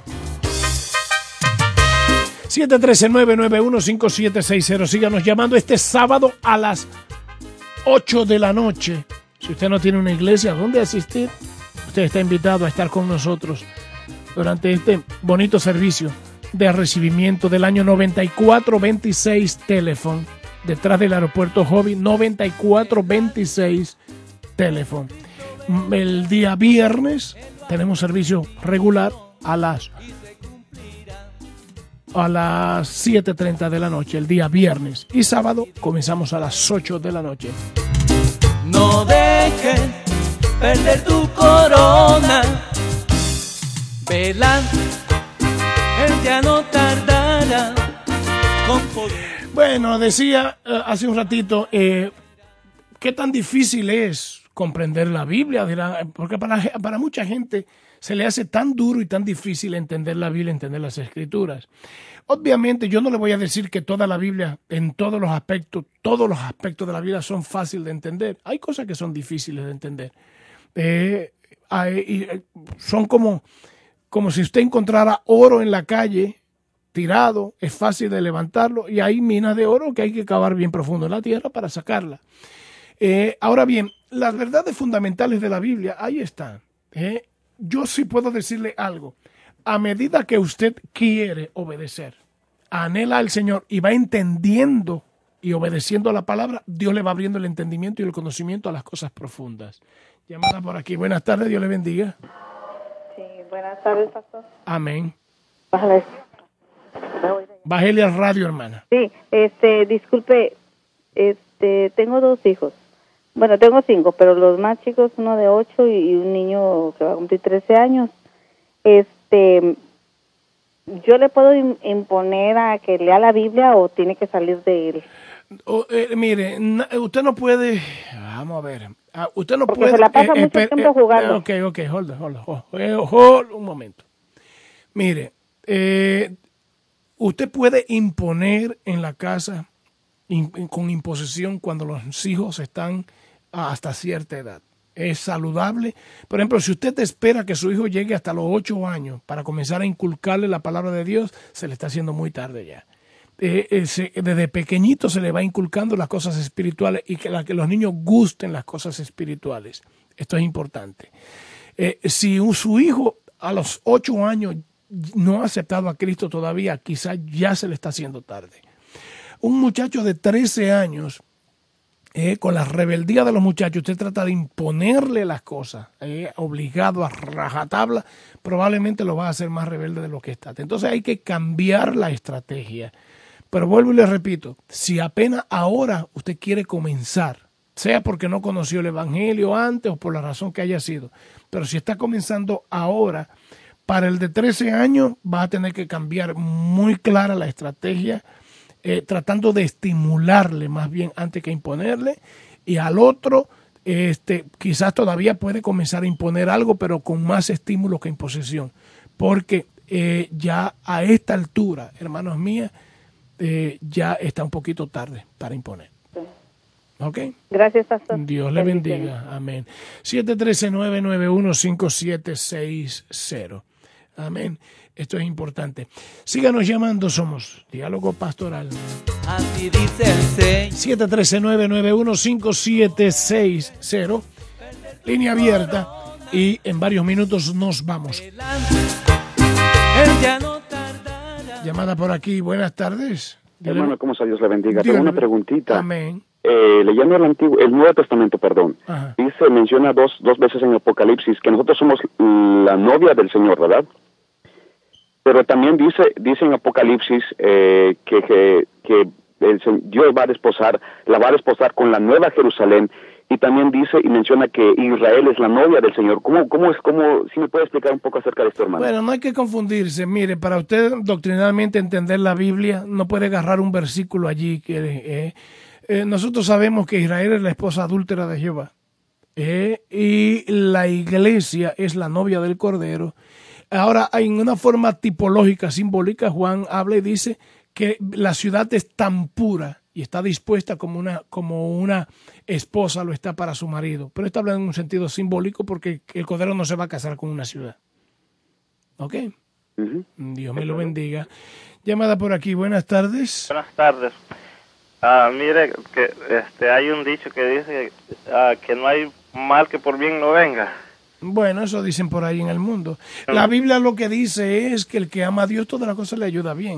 siete uno tres, nueve nueve uno, cinco siete seis cero. Síganos llamando este sábado a las ocho de la noche. Si usted no tiene una iglesia donde asistir, usted está invitado a estar con nosotros durante este bonito servicio de recibimiento del año noventa y cuatro veintiséis Telephone. detrás del aeropuerto Hobby, noventa y cuatro veintiséis teléfono. El día viernes tenemos servicio regular a las a las siete treinta de la noche, el día viernes. Y sábado comenzamos a las ocho de la noche. No dejes perder tu corona, velan, él ya no tardará con poder. Bueno, decía uh, hace un ratito, eh, ¿qué tan difícil es comprender la Biblia? Porque para, para mucha gente se le hace tan duro y tan difícil entender la Biblia, entender las Escrituras. Obviamente yo no le voy a decir que toda la Biblia, en todos los aspectos, todos los aspectos de la Biblia son fáciles de entender. Hay cosas que son difíciles de entender. Eh, hay, son como, como si usted encontrara oro en la calle, tirado, es fácil de levantarlo, y hay minas de oro que hay que cavar bien profundo en la tierra para sacarla. Eh, ahora bien, las verdades fundamentales de la Biblia, ahí están. Eh, yo sí puedo decirle algo. A medida que usted quiere obedecer, anhela al Señor y va entendiendo y obedeciendo a la palabra, Dios le va abriendo el entendimiento y el conocimiento a las cosas profundas. Llamada por aquí. Buenas tardes, Dios le bendiga. Sí, buenas tardes, pastor. Amén. Bájale. Bájele al radio, hermana. Sí, este, disculpe, este, tengo dos hijos. Bueno, tengo cinco, pero los más chicos, uno de ocho y un niño que va a cumplir trece años. Este, ¿yo le puedo imponer a que lea la Biblia o tiene que salir de él? Oh, eh, mire, no, usted no puede, vamos a ver, uh, usted no Porque puede. se la pasa eh, mucho eh, tiempo eh, jugando. Ok, ok, hold, hold, hold, hold, hold un momento. Mire, eh, usted puede imponer en la casa in, con imposición cuando los hijos están hasta cierta edad. Es saludable. Por ejemplo, si usted espera que su hijo llegue hasta los ocho años para comenzar a inculcarle la palabra de Dios, se le está haciendo muy tarde ya. Eh, eh, se, desde pequeñito se le va inculcando las cosas espirituales y que, la, que los niños gusten las cosas espirituales. Esto es importante. Eh, si un, su hijo a los ocho años no ha aceptado a Cristo todavía, quizás ya se le está haciendo tarde. Un muchacho de trece años, eh, con la rebeldía de los muchachos, usted trata de imponerle las cosas, eh, obligado a rajatabla, probablemente lo va a hacer más rebelde de lo que está. Entonces hay que cambiar la estrategia. Pero vuelvo y le repito, si apenas ahora usted quiere comenzar, sea porque no conoció el Evangelio antes o por la razón que haya sido, pero si está comenzando ahora, para el de trece años va a tener que cambiar muy clara la estrategia, eh, tratando de estimularle más bien antes que imponerle, y al otro este, quizás todavía puede comenzar a imponer algo, pero con más estímulo que imposición, porque eh, ya a esta altura, hermanos míos, eh, ya está un poquito tarde para imponer. ¿Ok? Gracias, pastor. Dios le bendiga. Amén. siete uno tres, nueve nueve uno, cinco siete seis cero. Amén. Esto es importante. Síganos llamando, somos Diálogo Pastoral. Así dice el Señor. siete uno tres, nueve nueve uno, cinco siete seis cero. Línea abierta. Y en varios minutos nos vamos. Él ya no tardará. Llamada por aquí. Buenas tardes. Hermano, ¿cómo está? Dios le bendiga. Dios Tengo una le- preguntita. Amén. Eh, leyendo el antiguo, el Nuevo Testamento, perdón, Ajá. dice, menciona dos, dos veces en Apocalipsis que nosotros somos la novia del Señor, ¿verdad? Pero también dice, dice en Apocalipsis eh, que, que, que el, Sen- Dios va a desposar, la va a desposar con la nueva Jerusalén, y también dice y menciona que Israel es la novia del Señor. ¿Cómo, cómo es, cómo, si me puede explicar un poco acerca de esto, hermano? Bueno, no hay que confundirse. Mire, para usted doctrinalmente entender la Biblia, no puede agarrar un versículo allí. Que, eh, eh, nosotros sabemos que Israel es la esposa adúltera de Jehová. Eh, y la iglesia es la novia del Cordero. Ahora, en una forma tipológica, simbólica, Juan habla y dice que la ciudad es tan pura y está dispuesta como una, como una esposa lo está para su marido. Pero está hablando en un sentido simbólico porque el Cordero no se va a casar con una ciudad. ¿Ok? Ujú. Dios me lo bendiga. Llamada por aquí, buenas tardes. Buenas tardes. Ah, mire, que este hay un dicho que dice ah, que no hay mal que por bien no venga. Bueno, eso dicen por ahí en el mundo. La Biblia lo que dice es que el que ama a Dios, toda la cosa le ayuda bien.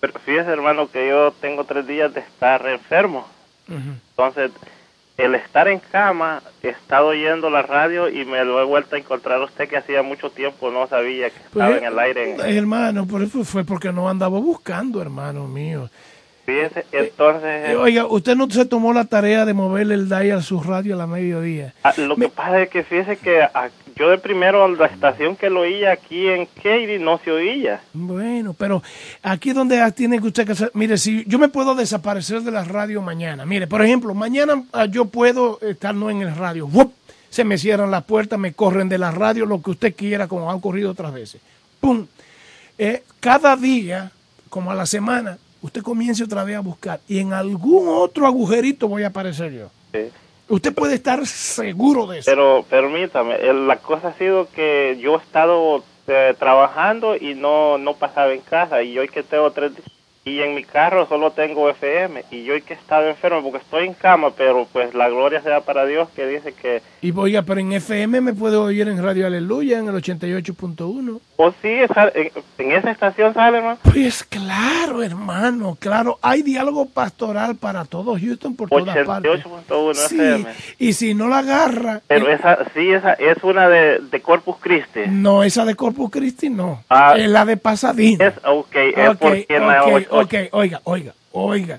Pero fíjese, hermano, que yo tengo tres días de estar enfermo. Uh-huh. Entonces, el estar en cama, he estado oyendo la radio y me lo he vuelto a encontrar a usted, que hacía mucho tiempo no sabía que estaba pues, en el aire. En... Hermano, por eso fue porque no andaba buscando, hermano mío. Fíjese, entonces... Eh, oiga, usted no se tomó la tarea de moverle el dial a su radio a la mediodía. Ah, lo Me... que pasa es que fíjese que a, yo de primero la estación que lo oía aquí en Katy no se oía. Bueno, pero aquí donde tiene que usted que hacer... Mire, si yo me puedo desaparecer de la radio mañana. Mire, por ejemplo, mañana yo puedo estar no en el radio. ¡Wup! Se me cierran las puertas, me corren de la radio, lo que usted quiera, como han ocurrido otras veces. ¡Pum! Eh, cada día, como a la semana... usted comience otra vez a buscar y en algún otro agujerito voy a aparecer yo. Sí. Usted puede estar seguro de eso. Pero permítame, la cosa ha sido que yo he estado eh, trabajando y no no pasaba en casa, y hoy que tengo tres días y en mi carro solo tengo F M, y yo hoy que he estado enfermo porque estoy en cama, pero pues la gloria sea para Dios, que dice que... Y oiga, pero en F M me puedo oír en Radio Aleluya, en el ochenta y ocho punto uno. ¿O sí? En, en esa estación sale, hermano. Pues claro, hermano, claro. Hay diálogo pastoral para todo Houston, por todas partes. ochenta y ocho punto uno sí, F M. Y si no la agarra... Pero eh, esa, sí, esa es una de, de Corpus Christi. No, esa de Corpus Christi no. Ah, es la de Pasadena. Es, ok, es okay, porque okay, la okay, ok, oiga, oiga, oiga.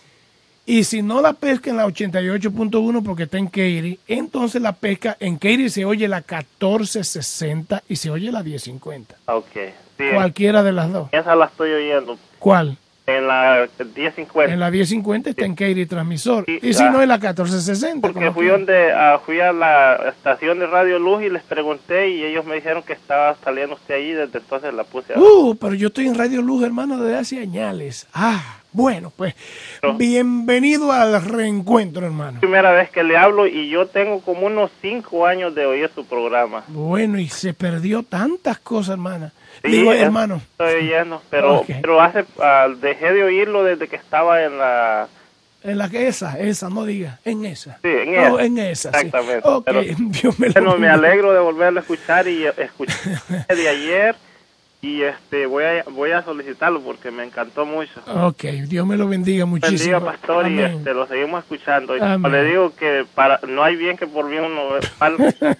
Y si no la pesca en la ochenta y ocho punto uno porque está en Katy, entonces la pesca en Katy se oye la catorce sesenta y se oye la diez cincuenta. Ok. Sí, cualquiera de las dos. Esa la estoy oyendo. ¿Cuál? En la diez cincuenta. En la diez cincuenta está sí. en Katy transmisor. Sí, y si ah, no, en la catorce sesenta. Porque fui, donde, uh, fui a la estación de Radio Luz y les pregunté y ellos me dijeron que estaba saliendo usted ahí, desde entonces la puse a... Uh, pero yo estoy en Radio Luz, hermano, desde hace años. Ah, bueno, pues, pero, bienvenido al reencuentro, hermano. Primera vez que le hablo y yo tengo como unos cinco años de oír su programa. Bueno, y se perdió tantas cosas, hermana. Sí, Digo, hermano. Estoy oyendo, pero, okay. pero hace, uh, dejé de oírlo desde que estaba en la... En la que esa, esa, no diga, en esa. Sí, en no, esa. En esa, exactamente. Sí. Okay. Pero, Dios me lo bueno, me alegro de volverlo a escuchar y escuché de ayer. Y este voy a voy a solicitarlo porque me encantó mucho. Ok, Dios me lo bendiga muchísimo. Bendiga, pastor. Amén. Y este lo seguimos escuchando. Y le digo que para no hay bien que por bien uno mal.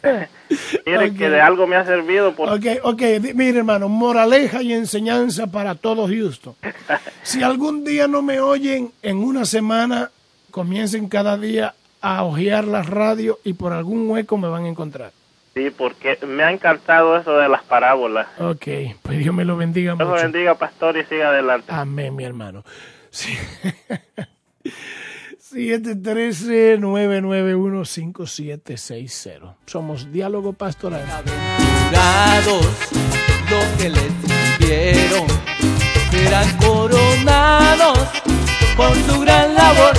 Mire okay. que de algo me ha servido. Por... Ok, ok, mire hermano, moraleja y enseñanza para todo Houston. Si algún día no me oyen, en una semana comiencen cada día a ojear la radio y por algún hueco me van a encontrar. Sí, porque me ha encantado eso de las parábolas. Ok, pues Dios me lo bendiga Dios mucho. Dios me bendiga, pastor, y siga adelante. Amén, mi hermano. Sí. siete uno tres, nueve nueve uno, cinco siete seis cero. Somos Diálogo Pastoral. Aventurados, los que les sirvieron, serán coronados por su gran labor.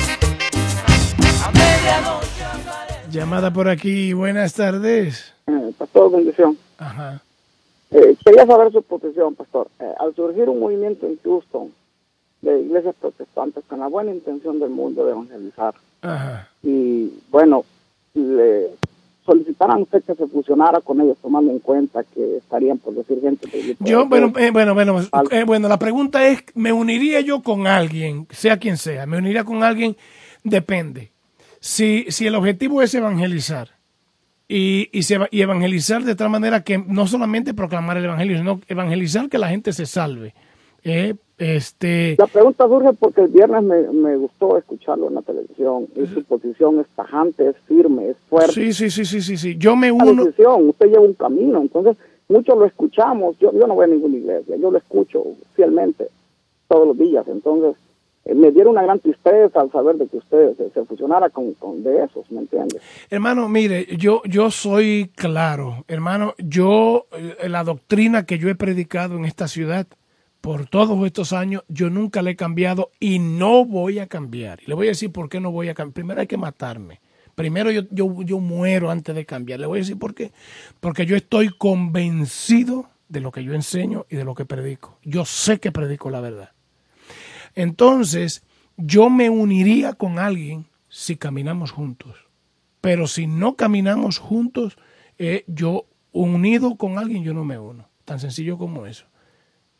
A medianoche. Llamada por aquí, buenas tardes. Eh, pastor, bendición. Ajá. Eh, quería saber su posición, pastor. Eh, al surgir un movimiento en Houston de iglesias protestantes con la buena intención del mundo de evangelizar, Ajá. y bueno, le solicitaran usted que se fusionara con ellos, tomando en cuenta que estarían, por decir, gente de yo, bueno, eh, bueno, bueno, eh, bueno, la pregunta es, ¿me uniría yo con alguien, sea quien sea? ¿Me uniría con alguien? Depende. Si, si el objetivo es evangelizar y, y, se, y evangelizar de tal manera que no solamente proclamar el evangelio, sino evangelizar que la gente se salve. Eh, este... La pregunta surge porque el viernes me, me gustó escucharlo en la televisión y su posición es tajante, es firme, es fuerte. Sí, sí, sí, sí, sí, sí. Yo me uno... Decisión, usted lleva un camino, entonces muchos lo escuchamos. Yo, yo no voy a ninguna iglesia, yo lo escucho fielmente todos los días, entonces... me dieron una gran tristeza al saber de que usted se, se fusionara con, con de esos, ¿me entiendes? Hermano, mire, yo, yo soy claro, hermano, yo, eh, la doctrina que yo he predicado en esta ciudad por todos estos años, yo nunca la he cambiado y no voy a cambiar. Y le voy a decir por qué no voy a cambiar. Primero hay que matarme. Primero yo, yo, yo muero antes de cambiar. Le voy a decir por qué. Porque yo estoy convencido de lo que yo enseño y de lo que predico. Yo sé que predico la verdad. Entonces, yo me uniría con alguien si caminamos juntos. Pero si no caminamos juntos, eh, yo unido con alguien, yo no me uno. Tan sencillo como eso.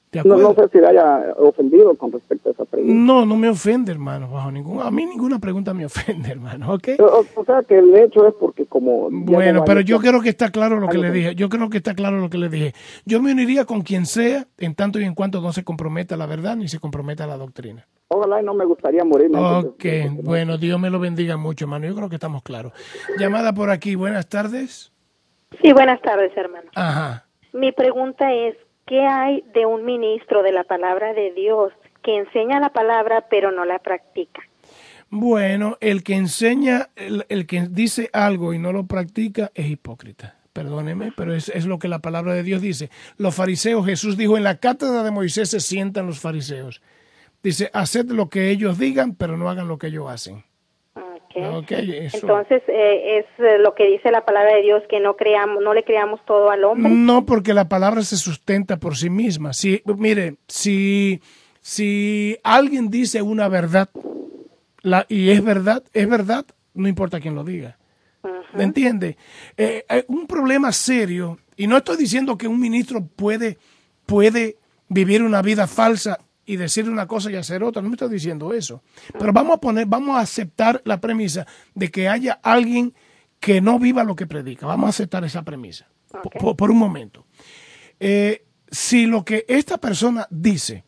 ¿De No, acuerdo? no sé si le haya ofendido con respecto a esa pregunta. No, no me ofende, hermano. Bajo ningún, a mí ninguna pregunta me ofende, hermano. ¿Ok? O, o sea que el hecho es porque como... Bueno, pero yo creo que está claro lo que le años dije. Yo creo que está claro lo que le dije. Yo me uniría con quien sea, en tanto y en cuanto no se comprometa a la verdad ni se comprometa a la doctrina. Ojalá y no me gustaría morirme. antes Ok, de- de- de- bueno, Dios me lo bendiga mucho, hermano. Yo creo que estamos claros. Llamada por aquí, buenas tardes. Sí, buenas tardes, hermano. Ajá. Mi pregunta es, ¿qué hay de un ministro de la palabra de Dios que enseña la palabra pero no la practica? Bueno, el que enseña, el, el que dice algo y no lo practica es hipócrita. Perdóneme, pero es, es lo que la palabra de Dios dice. Los fariseos, Jesús dijo, en la cátedra de Moisés se sientan los fariseos. Dice, haced lo que ellos digan, pero no hagan lo que ellos hacen. Okay. Okay, eso. Entonces, eh, es eh, lo que dice la palabra de Dios, que no creamos, no le creamos todo al hombre. No, porque la palabra se sustenta por sí misma. Si, mire, si, si alguien dice una verdad la, y es verdad, es verdad, no importa quién lo diga. ¿Me entiende? Eh, eh, un problema serio, y no estoy diciendo que un ministro puede, puede vivir una vida falsa y decir una cosa y hacer otra, no me estoy diciendo eso. Pero vamos a poner, vamos a aceptar la premisa de que haya alguien que no viva lo que predica. Vamos a aceptar esa premisa Okay. por, por un momento. Eh, si lo que esta persona dice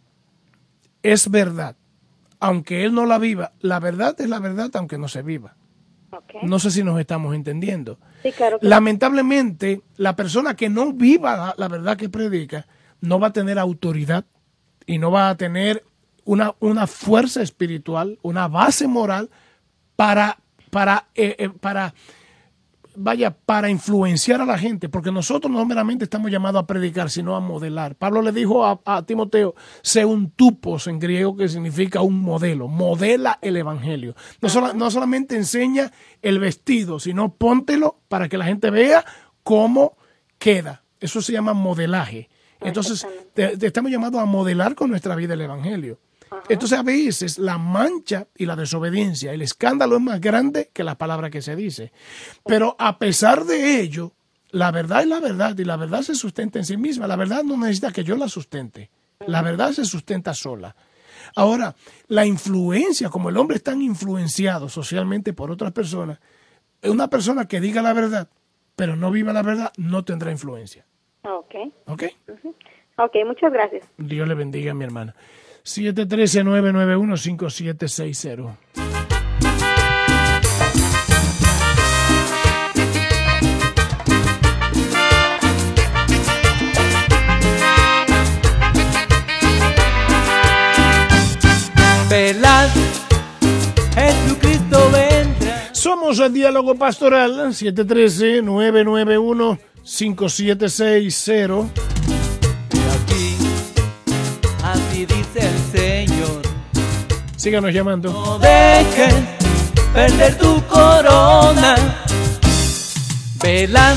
es verdad, aunque él no la viva, la verdad es la verdad aunque no se viva. Okay. No sé si nos estamos entendiendo. Sí, claro que Lamentablemente, la persona que no viva la, la verdad que predica no va a tener autoridad y no va a tener una, una fuerza espiritual, una base moral para, para, eh, eh, para, vaya, para influenciar a la gente, porque nosotros no meramente estamos llamados a predicar, sino a modelar. Pablo le dijo a, a Timoteo, sé un tupos en griego, que significa un modelo, modela el evangelio. No, sola, no solamente enseña el vestido, sino póntelo para que la gente vea cómo queda. Eso se llama modelaje. Entonces, te, te estamos llamados a modelar con nuestra vida el evangelio. Entonces, a veces la mancha y la desobediencia, el escándalo es más grande que la palabra que se dice. Pero a pesar de ello, la verdad es la verdad y la verdad se sustenta en sí misma. La verdad no necesita que yo la sustente. La verdad se sustenta sola. Ahora, la influencia, como el hombre es tan influenciado socialmente por otras personas, una persona que diga la verdad, pero no viva la verdad, no tendrá influencia. Ok. ¿Ok? Uh-huh. Ok, muchas gracias. Dios le bendiga, mi hermana. siete uno tres, nueve nueve uno, cinco siete seis cero. Velad, Jesucristo vendrá. Somos el Diálogo Pastoral, siete uno tres, nueve nueve uno, cinco siete seis cero. Aquí, así dice el Señor. Síganos llamando. No dejes perder tu corona. Velad,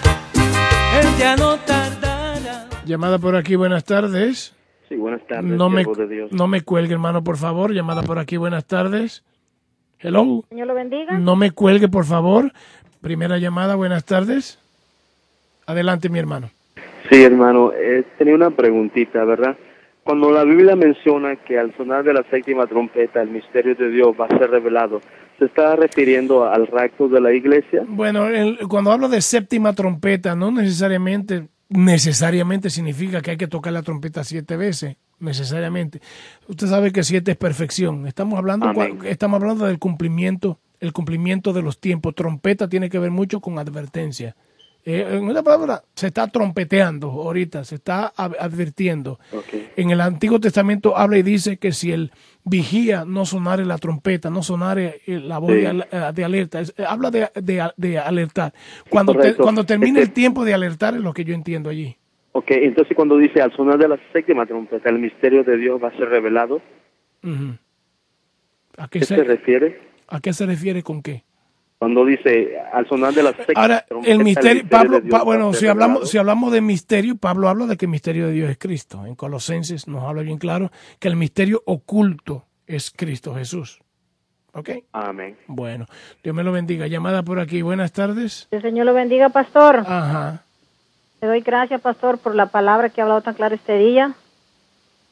Él ya no tardará. Llamada por aquí, buenas tardes. Sí, buenas tardes, No me, siervo de Dios. no me cuelgue, hermano, por favor. Llamada por aquí, buenas tardes. Hello. Señor lo bendiga. No me cuelgue, por favor. Primera llamada, buenas tardes. Adelante, mi hermano. Sí, hermano, eh, tenía una preguntita, ¿verdad? Cuando la Biblia menciona que al sonar de la séptima trompeta el misterio de Dios va a ser revelado, ¿se está refiriendo al rapto de la iglesia? Bueno, el- cuando hablo de séptima trompeta, no necesariamente, necesariamente significa que hay que tocar la trompeta siete veces, necesariamente. Usted sabe que siete es perfección. Estamos hablando, Amén. cua- estamos hablando del cumplimiento, el cumplimiento de los tiempos. Trompeta tiene que ver mucho con advertencia. Eh, en una palabra, se está trompeteando ahorita, se está ad- advirtiendo. Okay. En el Antiguo Testamento habla y dice que si el vigía no sonare la trompeta, no sonare eh, la voz Sí. de, al- de alerta, es- eh, habla de, de, de alertar. Cuando, te- correcto. cuando termine Este- el tiempo de alertar es lo que yo entiendo allí. Ok, entonces cuando dice al sonar de la séptima trompeta el misterio de Dios va a ser revelado, Ujú. ¿A qué ¿qué se se, refiere? ¿A qué se refiere con qué? Cuando dice al sonar de la séptima Ahora, trompeta el misterio, Pablo, de Dios pa- va a bueno, ser si hablamos, revelado. si hablamos de misterio, Pablo habla de que el misterio de Dios es Cristo. En Colosenses nos habla bien claro que el misterio oculto es Cristo Jesús. ¿Ok? Amén. Bueno, Dios me lo bendiga. Llamada por aquí. Buenas tardes. El Señor lo bendiga, pastor. Ajá. Le doy gracias, pastor, por la palabra que ha hablado tan clara este día.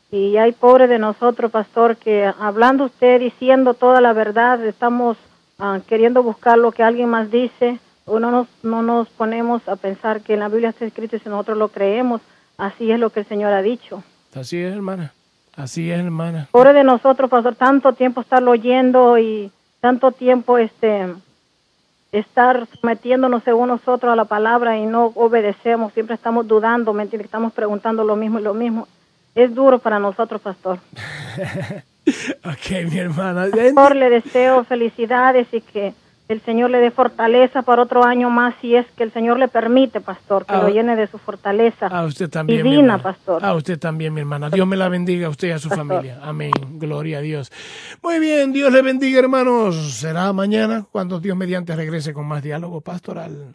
Y hay pobre de nosotros, pastor, que hablando usted, diciendo toda la verdad, estamos uh, queriendo buscar lo que alguien más dice, o no nos, no nos ponemos a pensar que en la Biblia está escrito y si nosotros lo creemos, así es lo que el Señor ha dicho. Así es, hermana. Así es, hermana. Pobre de nosotros, pastor, tanto tiempo estarlo oyendo y tanto tiempo este estar sometiéndonos según nosotros a la palabra y no obedecemos, siempre estamos dudando, ¿me entiendes? Estamos preguntando lo mismo y lo mismo. Es duro para nosotros, pastor. Ok, mi hermana. Pastor, le deseo felicidades y que el Señor le dé fortaleza para otro año más, si es que el Señor le permite, pastor, que a, lo llene de su fortaleza a usted también, divina, pastor. A usted también, mi hermana. Dios me la bendiga a usted y a su pastor. familia. Amén. Gloria a Dios. Muy bien, Dios le bendiga, hermanos. Será mañana cuando Dios mediante regrese con más diálogo pastoral.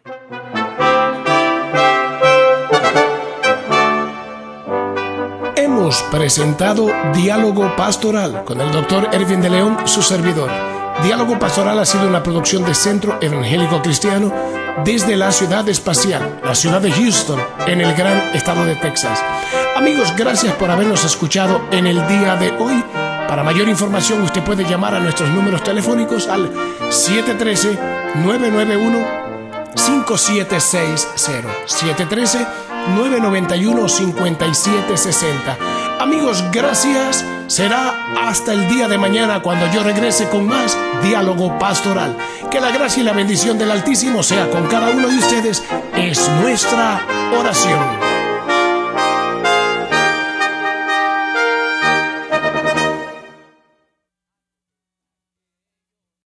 Hemos presentado Diálogo Pastoral con el doctor Erwin de León, su servidor. Diálogo Pastoral ha sido una producción de Centro Evangélico Cristiano desde la ciudad espacial, la ciudad de Houston, en el gran estado de Texas. Amigos, gracias por habernos escuchado en el día de hoy. Para mayor información, usted puede llamar a nuestros números telefónicos al siete uno tres, nueve nueve uno, cinco siete seis cero, siete uno tres, nueve nueve uno, cinco siete seis cero. Amigos, gracias. Será hasta el día de mañana cuando yo regrese con más Diálogo Pastoral. Que la gracia y la bendición del Altísimo sea con cada uno de ustedes. Es nuestra oración.